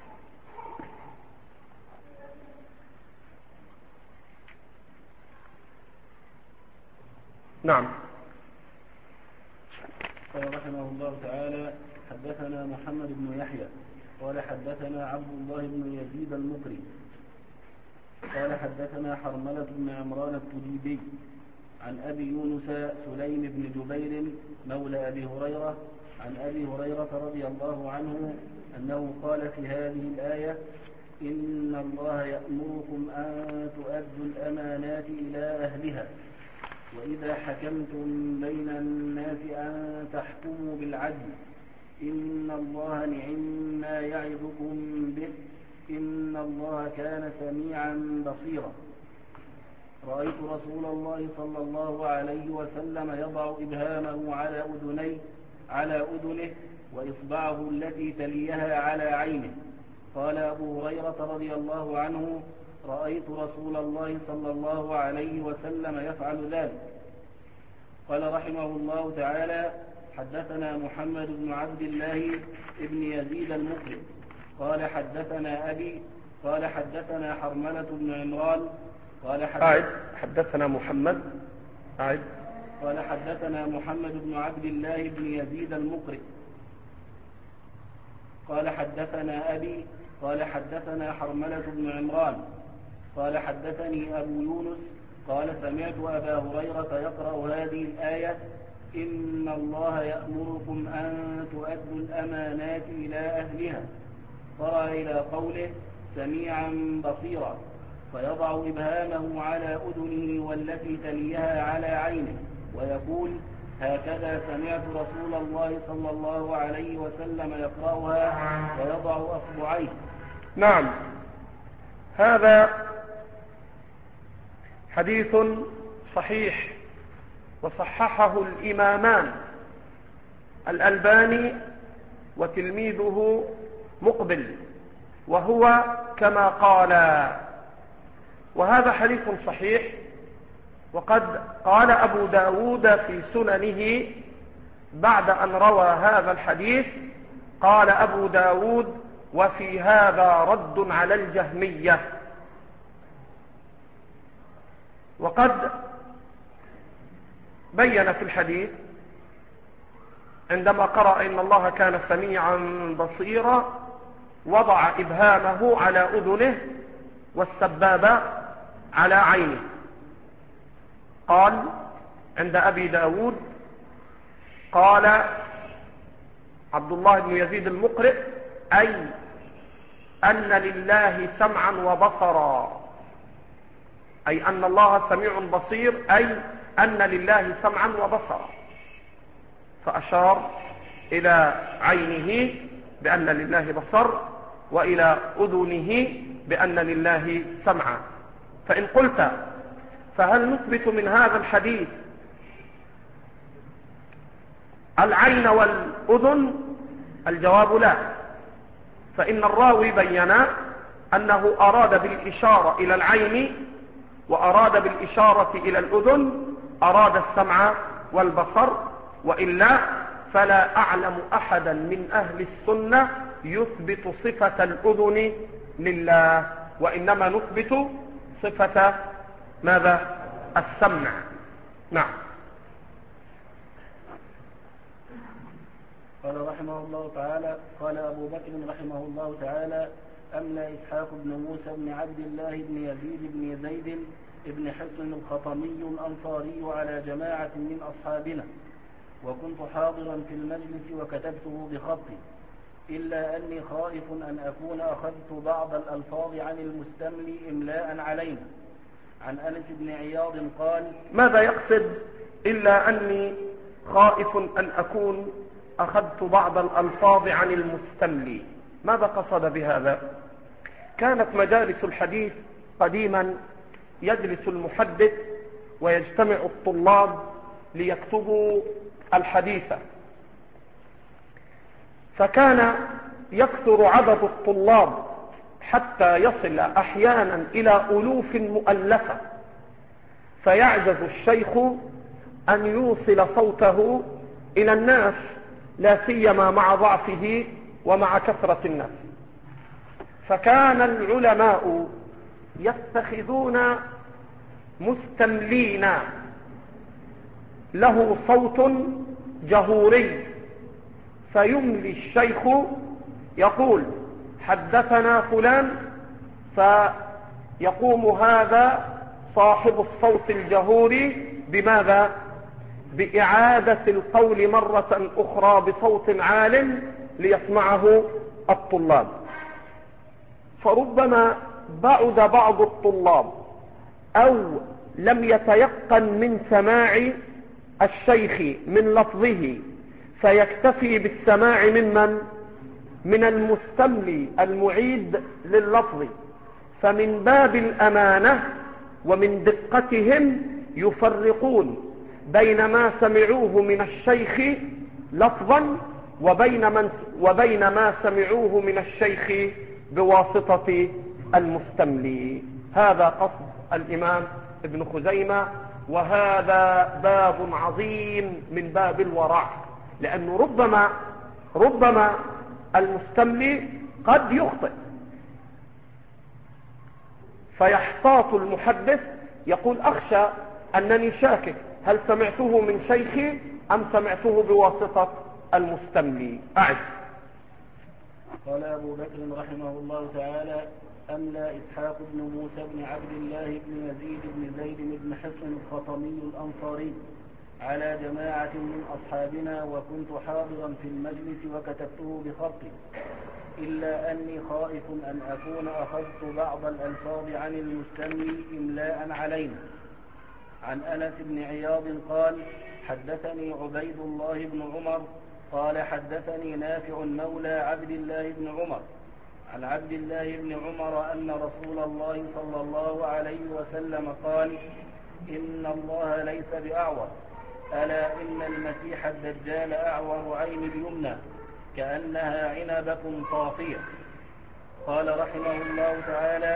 نعم. قال رحمه الله تعالى: حدثنا محمد بن يحيى قال حدثنا عبد الله بن يزيد المقري قال حدثنا حرملة بن عمران التجيبي عن أبي يونس سليم بن جبير مولى أبي هريرة عن أبي هريرة رضي الله عنه أنه قال في هذه الآية: إن الله يأمركم أن تؤدوا الأمانات إلى أهلها، وإذا حكمتم بين الناس أن تحكموا بالعدل، إن الله نعم ما يعظكم به، إن الله كان سميعا بصيرا. رأيت رسول الله صلى الله عليه وسلم يضع إبهامه على أذنيه على أذنه وإصبعه التي تليها على عينه. قال أبو هريرة رضي الله عنه: رأيت رسول الله صلى الله عليه وسلم يفعل ذلك. قال رحمه الله تعالى: حدثنا محمد بن عبد الله بن يزيد المقري قال حدثنا أبي قال حدثنا حرملة بن عمران قال حدثنا, حدثنا محمد أعد قال حدثنا محمد بن عبد الله بن يزيد المقري قال حدثنا أبي قال حدثنا حرملة بن عمران قال حدثني أبو يونس قال سمعت أبا هريرة يقرأ هذه الآية: إن الله يأمركم أن تؤدوا الأمانات إلى أهلها، قرأ إلى قوله: سميعا بصيرا، فيضع إبهامه على أذنه والتي تليها على عينه ويقول: هكذا سمعت رسول الله صلى الله عليه وسلم يقرأها، ويضع أصبعيه. نعم، هذا حديث صحيح وصححه الإمامان الألباني وتلميذه مقبل، وهو كما قال: وهذا حديث صحيح. وقد قال أبو داود في سننه بعد أن روى هذا الحديث، قال أبو داود: وفي هذا رد على الجهمية. وقد بين في الحديث عندما قرأ إن الله كان سميعا بصيرا وضع إبهامه على أذنه والسبابة على عينه. قال عند أبي داود، قال عبد الله بن يزيد المقرئ: أي أن لله سمعا وبصرا، أي أن الله سميع بصير، أي أن لله سمعا وبصرا. فأشار إلى عينه بأن لله بصر، وإلى أذنه بأن لله سمعا. فإن قلت فهل نثبت من هذا الحديث العين والأذن؟ الجواب لا، فإن الراوي بين أنه أراد بالإشارة إلى العين وأراد بالإشارة إلى الأذن، أراد السمع والبصر، وإلا فلا أعلم أحدا من أهل السنة يثبت صفة الأذن لله، وإنما نثبت صفة ماذا؟ السمع. نعم. قال رحمه الله تعالى: قال أبو بكر رحمه الله تعالى: أملى إسحاق بن موسى بن عبد الله بن يزيد بن زيد بن حصن الخطمي الأنصاري على جماعة من أصحابنا، وكنت حاضرا في المجلس وكتبته بخطي، إلا أني خائف أن أكون أخذت بعض الألفاظ عن المستملي إملاء علينا. عن أنس بن عياض قال: ماذا يقصد إلا أني خائف أن أكون أخذت بعض الألفاظ عن المستملي؟ ماذا قصد بهذا؟ كانت مجالس الحديث قديما يجلس المحدث ويجتمع الطلاب ليكتبوا الحديث، فكان يكثر عدد الطلاب حتى يصل أحيانا إلى ألوف مؤلفة، فيعجز الشيخ أن يوصل صوته إلى الناس، لا سيما مع ضعفه ومع كثرة الناس. فكان العلماء يتخذون مستملين له صوت جهوري، فيملي الشيخ يقول: حدثنا فلان، فيقوم هذا صاحب الصوت الجهوري بماذا؟ بإعادة القول مرة أخرى بصوت عال ليسمعه الطلاب. فربما بعد بعض الطلاب أو لم يتيقن من سماع الشيخ من لفظه، فيكتفي بالسماع ممن؟ من المستملي المعيد لللفظ. فمن باب الأمانة ومن دقتهم يفرقون بين ما سمعوه من الشيخ لفظا وبين, من وبين ما سمعوه من الشيخ بواسطة المستملي. هذا قصد الإمام ابن خزيمة، وهذا باب عظيم من باب الورع، لأنه ربما ربما المستملي قد يخطئ، فيحتاط المحدث يقول: أخشى أنني شاكك هل سمعته من شيخي أم سمعته بواسطة المستملي. أعد. قال أبو بكر رحمه الله تعالى: أملى إسحاق بن موسى بن عبد الله بن يزيد بن زيد بن حصن الخطمي الأنصاري على جماعة من أصحابنا، وكنت حاضرا في المجلس وكتبته بخطي، إلا أني خائف أن أكون أخذت بعض الألفاظ عن المستملي إملاء علينا. عن أنس بن عياض قال: حدثني عبيد الله بن عمر قال: حدثني نافع مولى عبد الله بن عمر عن عبد الله بن عمر أن رسول الله صلى الله عليه وسلم قال: إن الله ليس بأعور، ألا إن المسيح الدجال أعور عين اليمنى كأنها عنبة طافية. قال رحمه الله تعالى: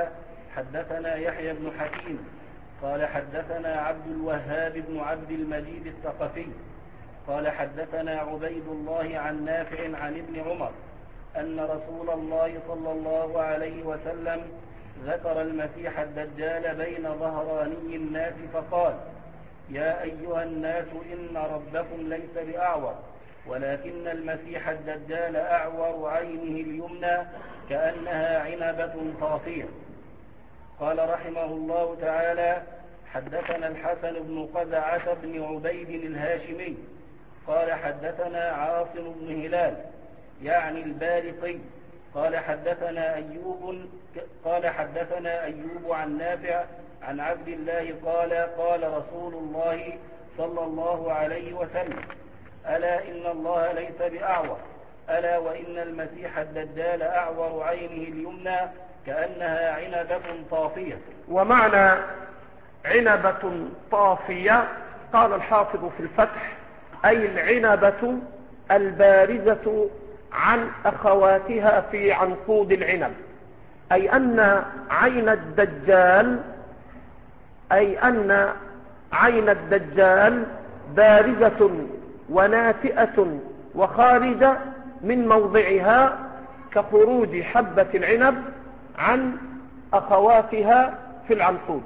حدثنا يحيى بن حكيم قال حدثنا عبد الوهاب بن عبد المجيد الثقفي قال حدثنا عبيد الله عن نافع عن ابن عمر أن رسول الله صلى الله عليه وسلم ذكر المسيح الدجال بين ظهراني الناس فقال: يا أيها الناس إن ربكم ليس بأعور ولكن المسيح الدجال أعور عينه اليمنى كأنها عنبة طافية. قال رحمه الله تعالى: حدثنا الحسن بن قزعة بن عبيد الهاشمي قال حدثنا عاصم بن هلال يعني البارقي قال حدثنا أيوب قال حدثنا أيوب عن نافع عن عبد الله قال قال رسول الله صلى الله عليه وسلم: ألا إن الله ليس بأعور، ألا وإن المسيح الدجال أعور عينه اليمنى كأنها عنبة طافية. ومعنى عنبة طافية قال الحافظ في الفتح أي العنبة البارزة عن أخواتها في عنقود العنب، أي أن عين الدجال أي أن عين الدجال بارزة وناتئة وخارجة من موضعها كخروج حبة العنب عن أخواتها في العنقود.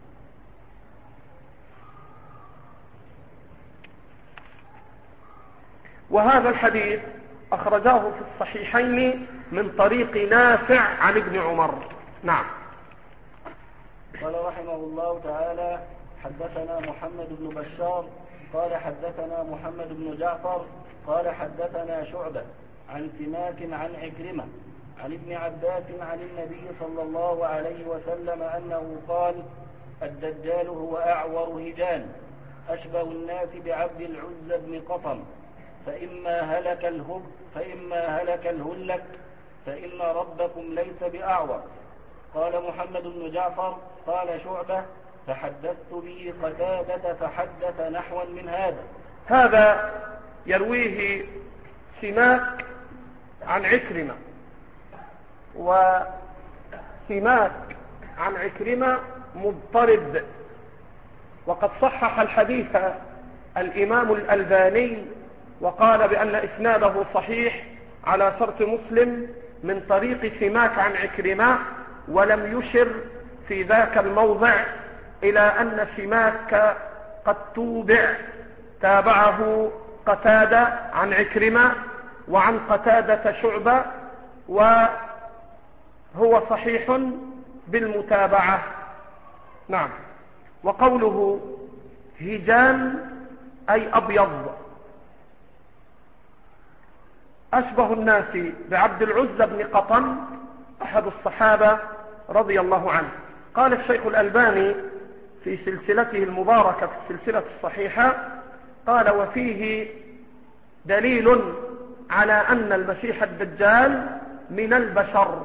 وهذا الحديث أخرجاه في الصحيحين من طريق نافع عن ابن عمر. نعم. قال رحمه الله تعالى: حدثنا محمد بن بشار قال حدثنا محمد بن جعفر قال حدثنا شعبة عن سماك عن عكرمة عن ابن عباس عن النبي صلى الله عليه وسلم أنه قال: الدجال هو أعور هجان أشبه الناس بعبد العزى بن قطن، فإما هلك الهب فإما هلك الهلك فإن ربكم ليس بأعور. قال محمد بن جعفر قال شعبة: فحدثت به قتادة فحدث نحوا من هذا. هذا يرويه سماك عن عكرمة، وسماك عن عكرمة مضطرب، وقد صحح الحديث الإمام الألباني وقال بأن إسناده صحيح على شرط مسلم من طريق سماك عن عكرمة، ولم يشر في ذاك الموضع إلى أن سماك قد توبع تابعه قتادة عن عكرمة وعن قتادة شعبة، وهو صحيح بالمتابعة. نعم. وقوله هجان أي أبيض أشبه الناس بعبد العزى بن قطن أحد الصحابة رضي الله عنه. قال الشيخ الألباني في سلسلته المباركة في السلسلة الصحيحة قال: وفيه دليل على أن المسيح الدجال من البشر،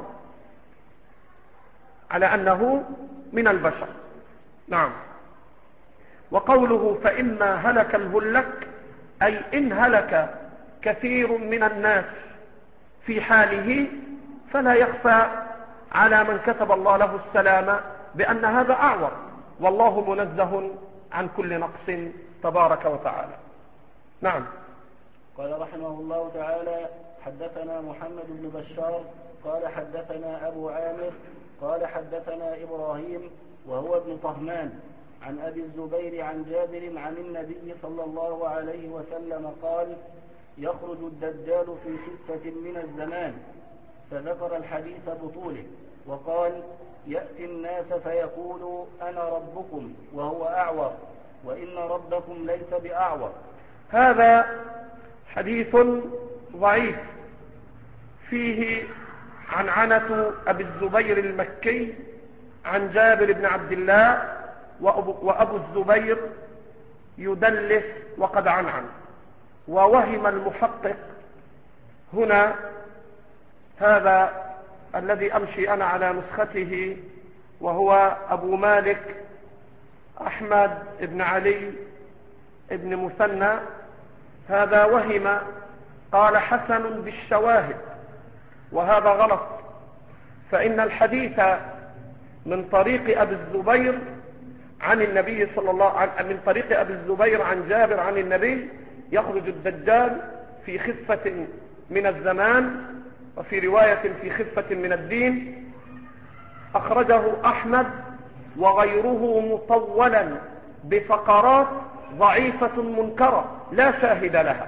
على أنه من البشر. نعم. وقوله فإما هلك الهلك أي إن هلك كثير من الناس في حاله فلا يخفى على من كتب الله له السلامة بأن هذا أعور، والله منزه عن كل نقص تبارك وتعالى. نعم. قال رحمه الله تعالى: حدثنا محمد بن بشار قال حدثنا أبو عامر قال حدثنا إبراهيم وهو ابن طهمان عن أبي الزبير عن جابر عن النبي صلى الله عليه وسلم قال: يخرج الدجال في ستة من الزمان، فذكر الحديث بطوله وقال: يأتي الناس فيقول أنا ربكم وهو أعور، وإن ربكم ليس بأعور. هذا حديث ضعيف فيه عنعنة أبي الزبير المكي عن جابر بن عبد الله، وأبو الزبير يدلس وقد عنعن. ووهم المحقق هنا، هذا الذي أمشي أنا على نسخته وهو أبو مالك أحمد بن علي بن مثنى، هذا وهم قال حسن بالشواهد، وهذا غلط، فإن الحديث من طريق أبي الزبير عن النبي صلى الله عليه من طريق أبي الزبير عن جابر عن النبي: يخرج الدجال في خفة من الزمان، وفي رواية في خفة من الدين. أخرجه أحمد وغيره مطولا بفقرات ضعيفة منكرة لا شاهد لها،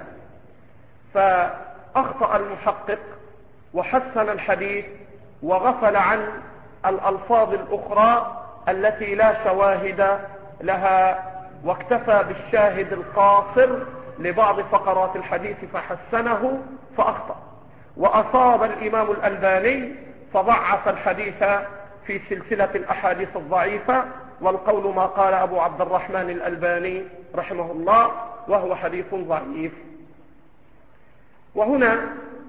فأخطأ المحقق وحسن الحديث وغفل عن الألفاظ الأخرى التي لا شواهد لها، واكتفى بالشاهد القاصر لبعض فقرات الحديث فحسنه فأخطأ. وأصاب الإمام الألباني فضعف الحديث في سلسلة الأحاديث الضعيفة، والقول ما قال أبو عبد الرحمن الألباني رحمه الله، وهو حديث ضعيف. وهنا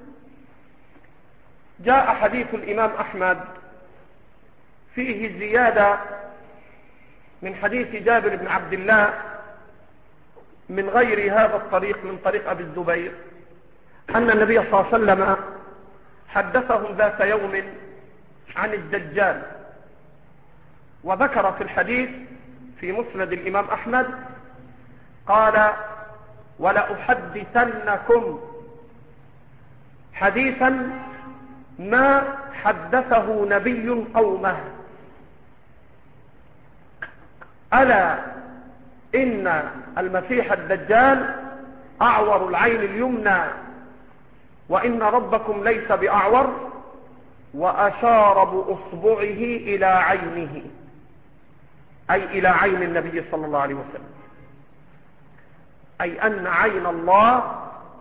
جاء حديث الإمام أحمد فيه زيادة من حديث جابر بن عبد الله من غير هذا الطريق، من طريق أبي الزبير، أن النبي صلى الله عليه وسلم حدثهم ذات يوم عن الدجال، وذكر في الحديث في مسند الإمام أحمد قال: ولأحدثنكم حديثا ما حدثه نبي قومه، ألا إن المسيح الدجال أعور العين اليمنى، وإن ربكم ليس بأعور، وأشار بأصبعه إلى عينه، أي إلى عين النبي صلى الله عليه وسلم، أي أن عين الله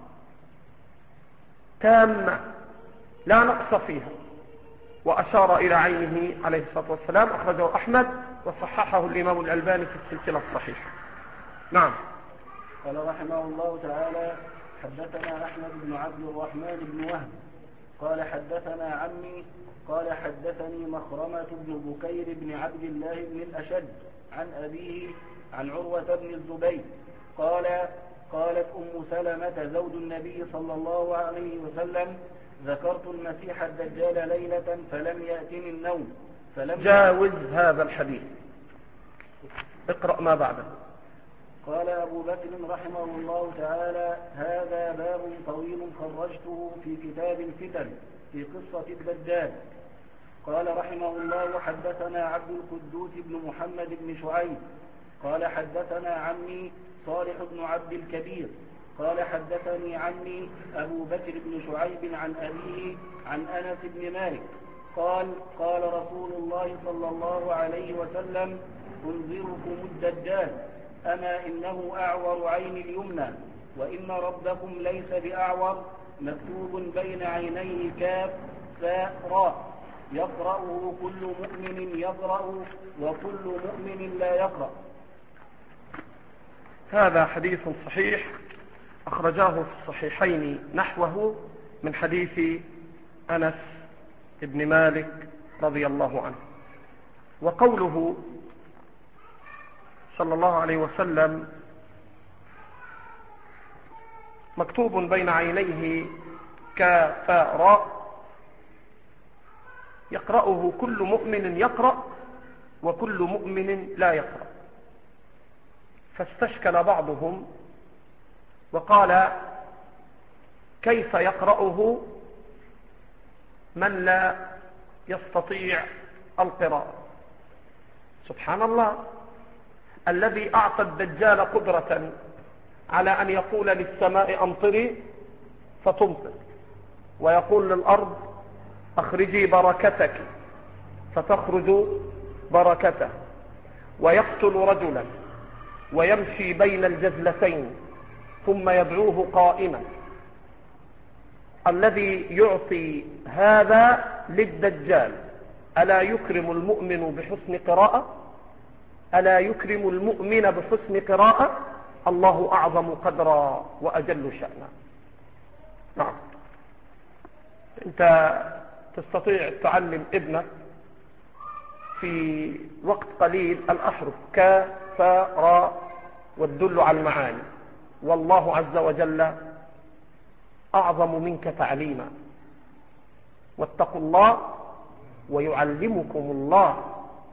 تامة لا نقص فيها، وأشار إلى عينه عليه الصلاة والسلام. أخرجه أحمد وصححه الإمام الألباني في السلسلة الصحيحة. نعم. قال رحمه الله تعالى: حدثنا أحمد بن عبد الرحمن بن وهب قال حدثنا عمي قال حدثني مخرمة بن بكير بن عبد الله بن الأشد عن أبيه عن عروة بن الزبير قال: قالت أم سلمة زوج النبي صلى الله عليه وسلم: ذكرت المسيح الدجال ليلة فلم يأتني النوم فلم جاوز هذا الحديث، اقرأ ما بعده. قال أبو بكر رحمه الله تعالى: هذا باب طويل خرجته في كتاب الفتن في قصة الدجال. قال رحمه الله: حدثنا عبد القدوس بن محمد بن شعيب قال حدثنا عمي صالح بن عبد الكبير قال حدثني عمي أبو بكر بن شعيب عن أبيه عن أنس بن مالك قال: قال رسول الله صلى الله عليه وسلم: انذركم الدجال، أما إنه أعور عين اليمنى، وإن ربكم ليس بأعور، مكتوب بين عينيه كاف فاء راء، يقرأه كل مؤمن يقرأ وكل مؤمن لا يقرأ. هذا حديث صحيح أخرجاه في الصحيحين نحوه من حديث أنس بن مالك رضي الله عنه. وقوله صلى الله عليه وسلم: مكتوب بين عينيه كاف راء، يقرأه كل مؤمن يقرأ وكل مؤمن لا يقرأ. فاستشكل بعضهم وقال: كيف يقرأه من لا يستطيع القراءة؟ سبحان الله، الذي أعطى الدجال قدرة على أن يقول للسماء أمطري فتمطر، ويقول للأرض أخرجي بركتك فتخرج بركته، ويقتل رجلا ويمشي بين الجزلتين ثم يدعوه قائما. الذي يعطي هذا للدجال ألا يكرم المؤمن بحسن قراءة؟ ألا يكرم المؤمن بحسن قراءة؟ الله أعظم قدرا وأجل شأنا. نعم. أنت تستطيع تعلم ابنك في وقت قليل الأحرف ك ف را والدل على المعاني، والله عز وجل أعظم منك تعليما. واتقوا الله ويعلمكم الله،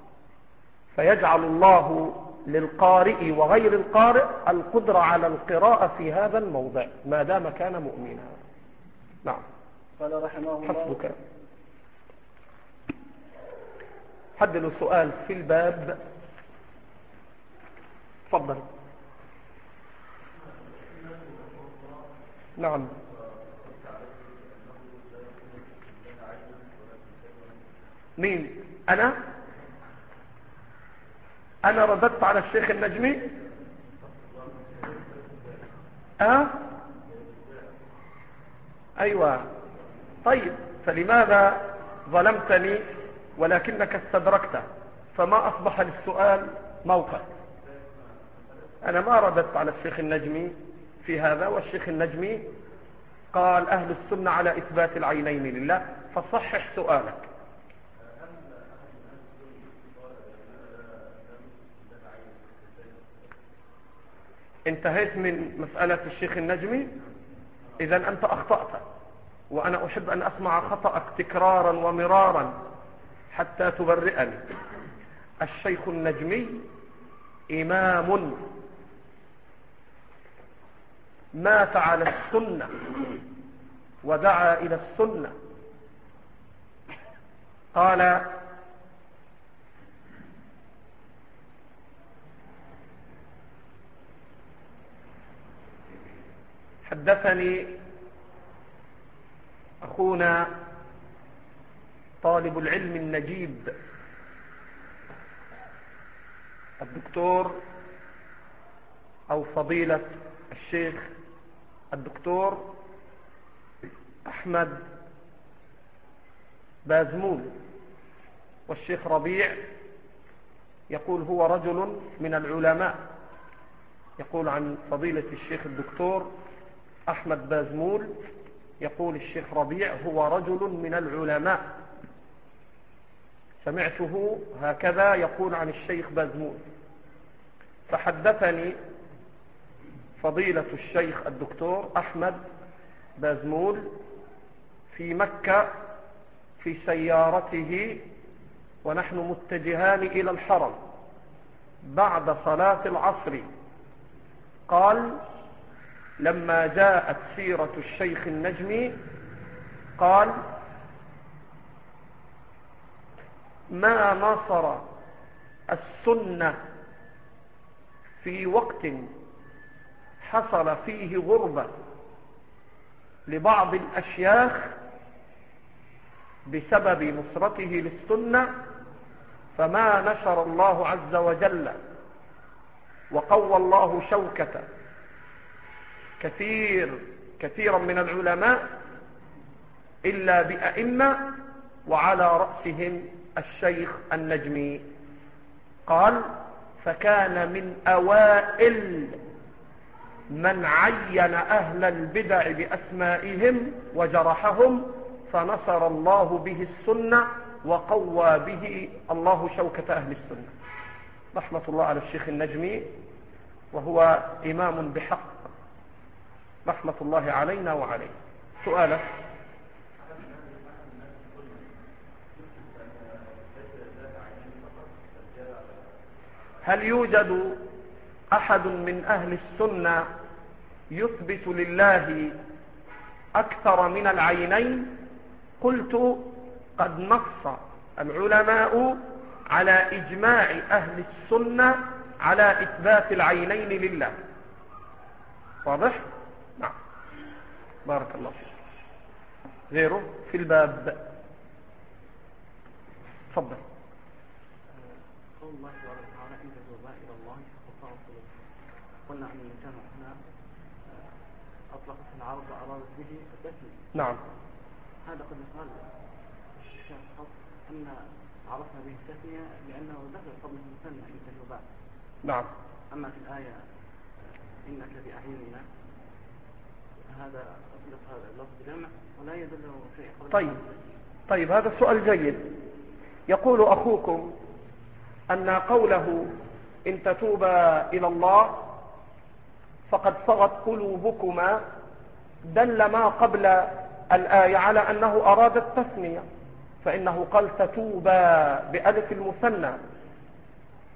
فيجعل الله للقارئ وغير القارئ القدرة على القراءة في هذا الموضع ما دام كان مؤمنا. نعم. قال رحمه الله حسبك. حد له سؤال في الباب؟ تفضل. نعم. مين؟ أنا أنا رددت على الشيخ النجمي. أه؟ أيوة. طيب فلماذا ظلمتني ولكنك استدركت؟ فما أصبح للسؤال موقع. أنا ما رددت على الشيخ النجمي في هذا، والشيخ النجمي قال أهل السنة على إثبات العينين لله، فصحح سؤالك. انتهيت من مسألة الشيخ النجمي؟ إذن أنت أخطأت، وأنا أحب أن أسمع خطأك تكرارا ومرارا حتى تبرئني. الشيخ النجمي إمام مات على السنة ودعا إلى السنة. قال حدثني أخونا طالب العلم النجيب الدكتور أو فضيلة الشيخ الدكتور أحمد بازمول، والشيخ ربيع يقول هو رجل من العلماء. يقول عن فضيلة الشيخ الدكتور أحمد بازمول، يقول الشيخ ربيع هو رجل من العلماء. سمعته هكذا يقول عن الشيخ بازمول. فحدثني فضيلة الشيخ الدكتور أحمد بازمول في مكة في سيارته ونحن متجهان إلى الحرم بعد صلاة العصر، قال لما جاءت سيرة الشيخ النجمي قال ما نصر السنة في وقت حصل فيه غربة لبعض الأشياخ بسبب نصرته للسنة، فما نشر الله عز وجل وقوى الله شوكة كثير كثيرا من العلماء إلا بأئمة وعلى رأسهم الشيخ النجمي. قال فكان من أوائل من عين أهل البدع بأسمائهم وجرحهم، فنصر الله به السنة وقوى به الله شوكة أهل السنة. رحمة الله على الشيخ النجمي، وهو إمام بحق، رحمة الله علينا وعليه. سؤالك؟ هل يوجد أحد من أهل السنة يثبت لله أكثر من العينين؟ قلت قد نص العلماء على إجماع أهل السنة على إثبات العينين لله. واضح؟ نعم. بارك الله فيك. غيره في الباب؟ تفضل. قول الله سبحانه وتعالى إن تتوبا إلى الله فقد صغت. قلنا أن الإنسان هنا أطلقت العرض وأرادت به التسليم. نعم. هذا قد يقال الشيخ أن عرفنا به التسمية لأنه ذكر قبل المثنى إن تتوبا. نعم. أما في الآية إنك بأعيننا هذا أطلق هذا اللفظ جمع ولا يدل شيء قبل. طيب طيب هذا سؤال جيد. يقول أخوكم أن قوله إن تتوبا إلى الله فقد صغت قلوبكما دل ما قبل الآية على أنه أراد التثنية، فإنه قال تتوبا بألف المثنى،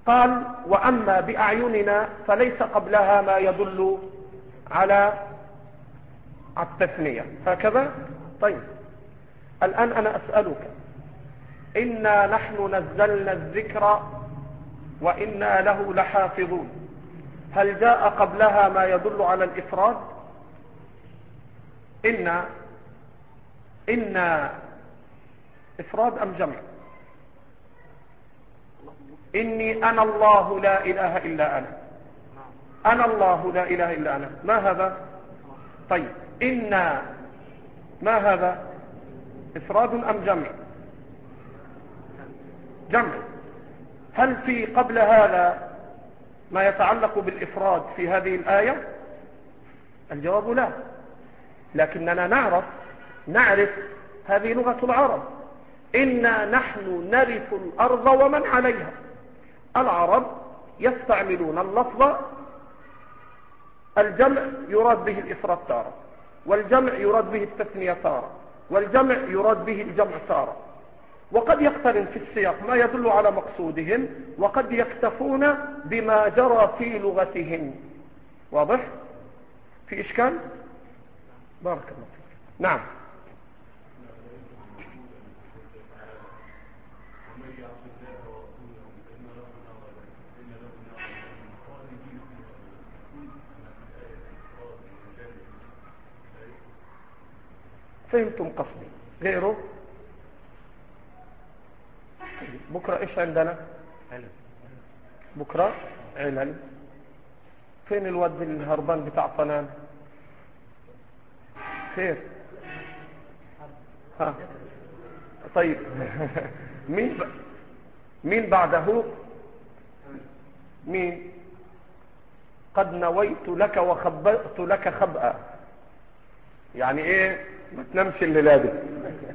قال وأما بأعيننا فليس قبلها ما يدل على التثنية هكذا. طيب الآن أنا أسألك، إنا نحن نزلنا الذكر وإنا له لحافظون، هل جاء قبلها ما يدل على الإفراد؟ إنا إنا إفراد أم جمع؟ إني أنا الله لا إله إلا أنا، أنا الله لا إله إلا أنا، ما هذا؟ طيب إنا ما هذا؟ إفراد أم جمع؟ جمع. هل في قبل هذا ما يتعلق بالإفراد في هذه الآية؟ الجواب لا، لكننا نعرف نعرف هذه لغة العرب، إنا نحن نرث الأرض ومن عليها. العرب يستعملون اللفظ الجمع يراد به الإفراد تارة، والجمع يراد به التثنية تارة، والجمع يراد به الجمع تارة، وقد يقترن في السياق ما يدل على مقصودهم، وقد يكتفون بما جرى في لغتهم. واضح؟ في إشكال؟ بارك الله فيك. نعم. فهمتم قصدي؟ غيره؟ بكرة إيش عندنا؟ بكرة علل. فين الواد الهربان بتاع طنان؟ خير. ها. طيب مين ب... مين بعده؟ مين؟ قد نويت لك وخبأت لك خبأ. يعني ايه؟ ما تنامش الليلة دي.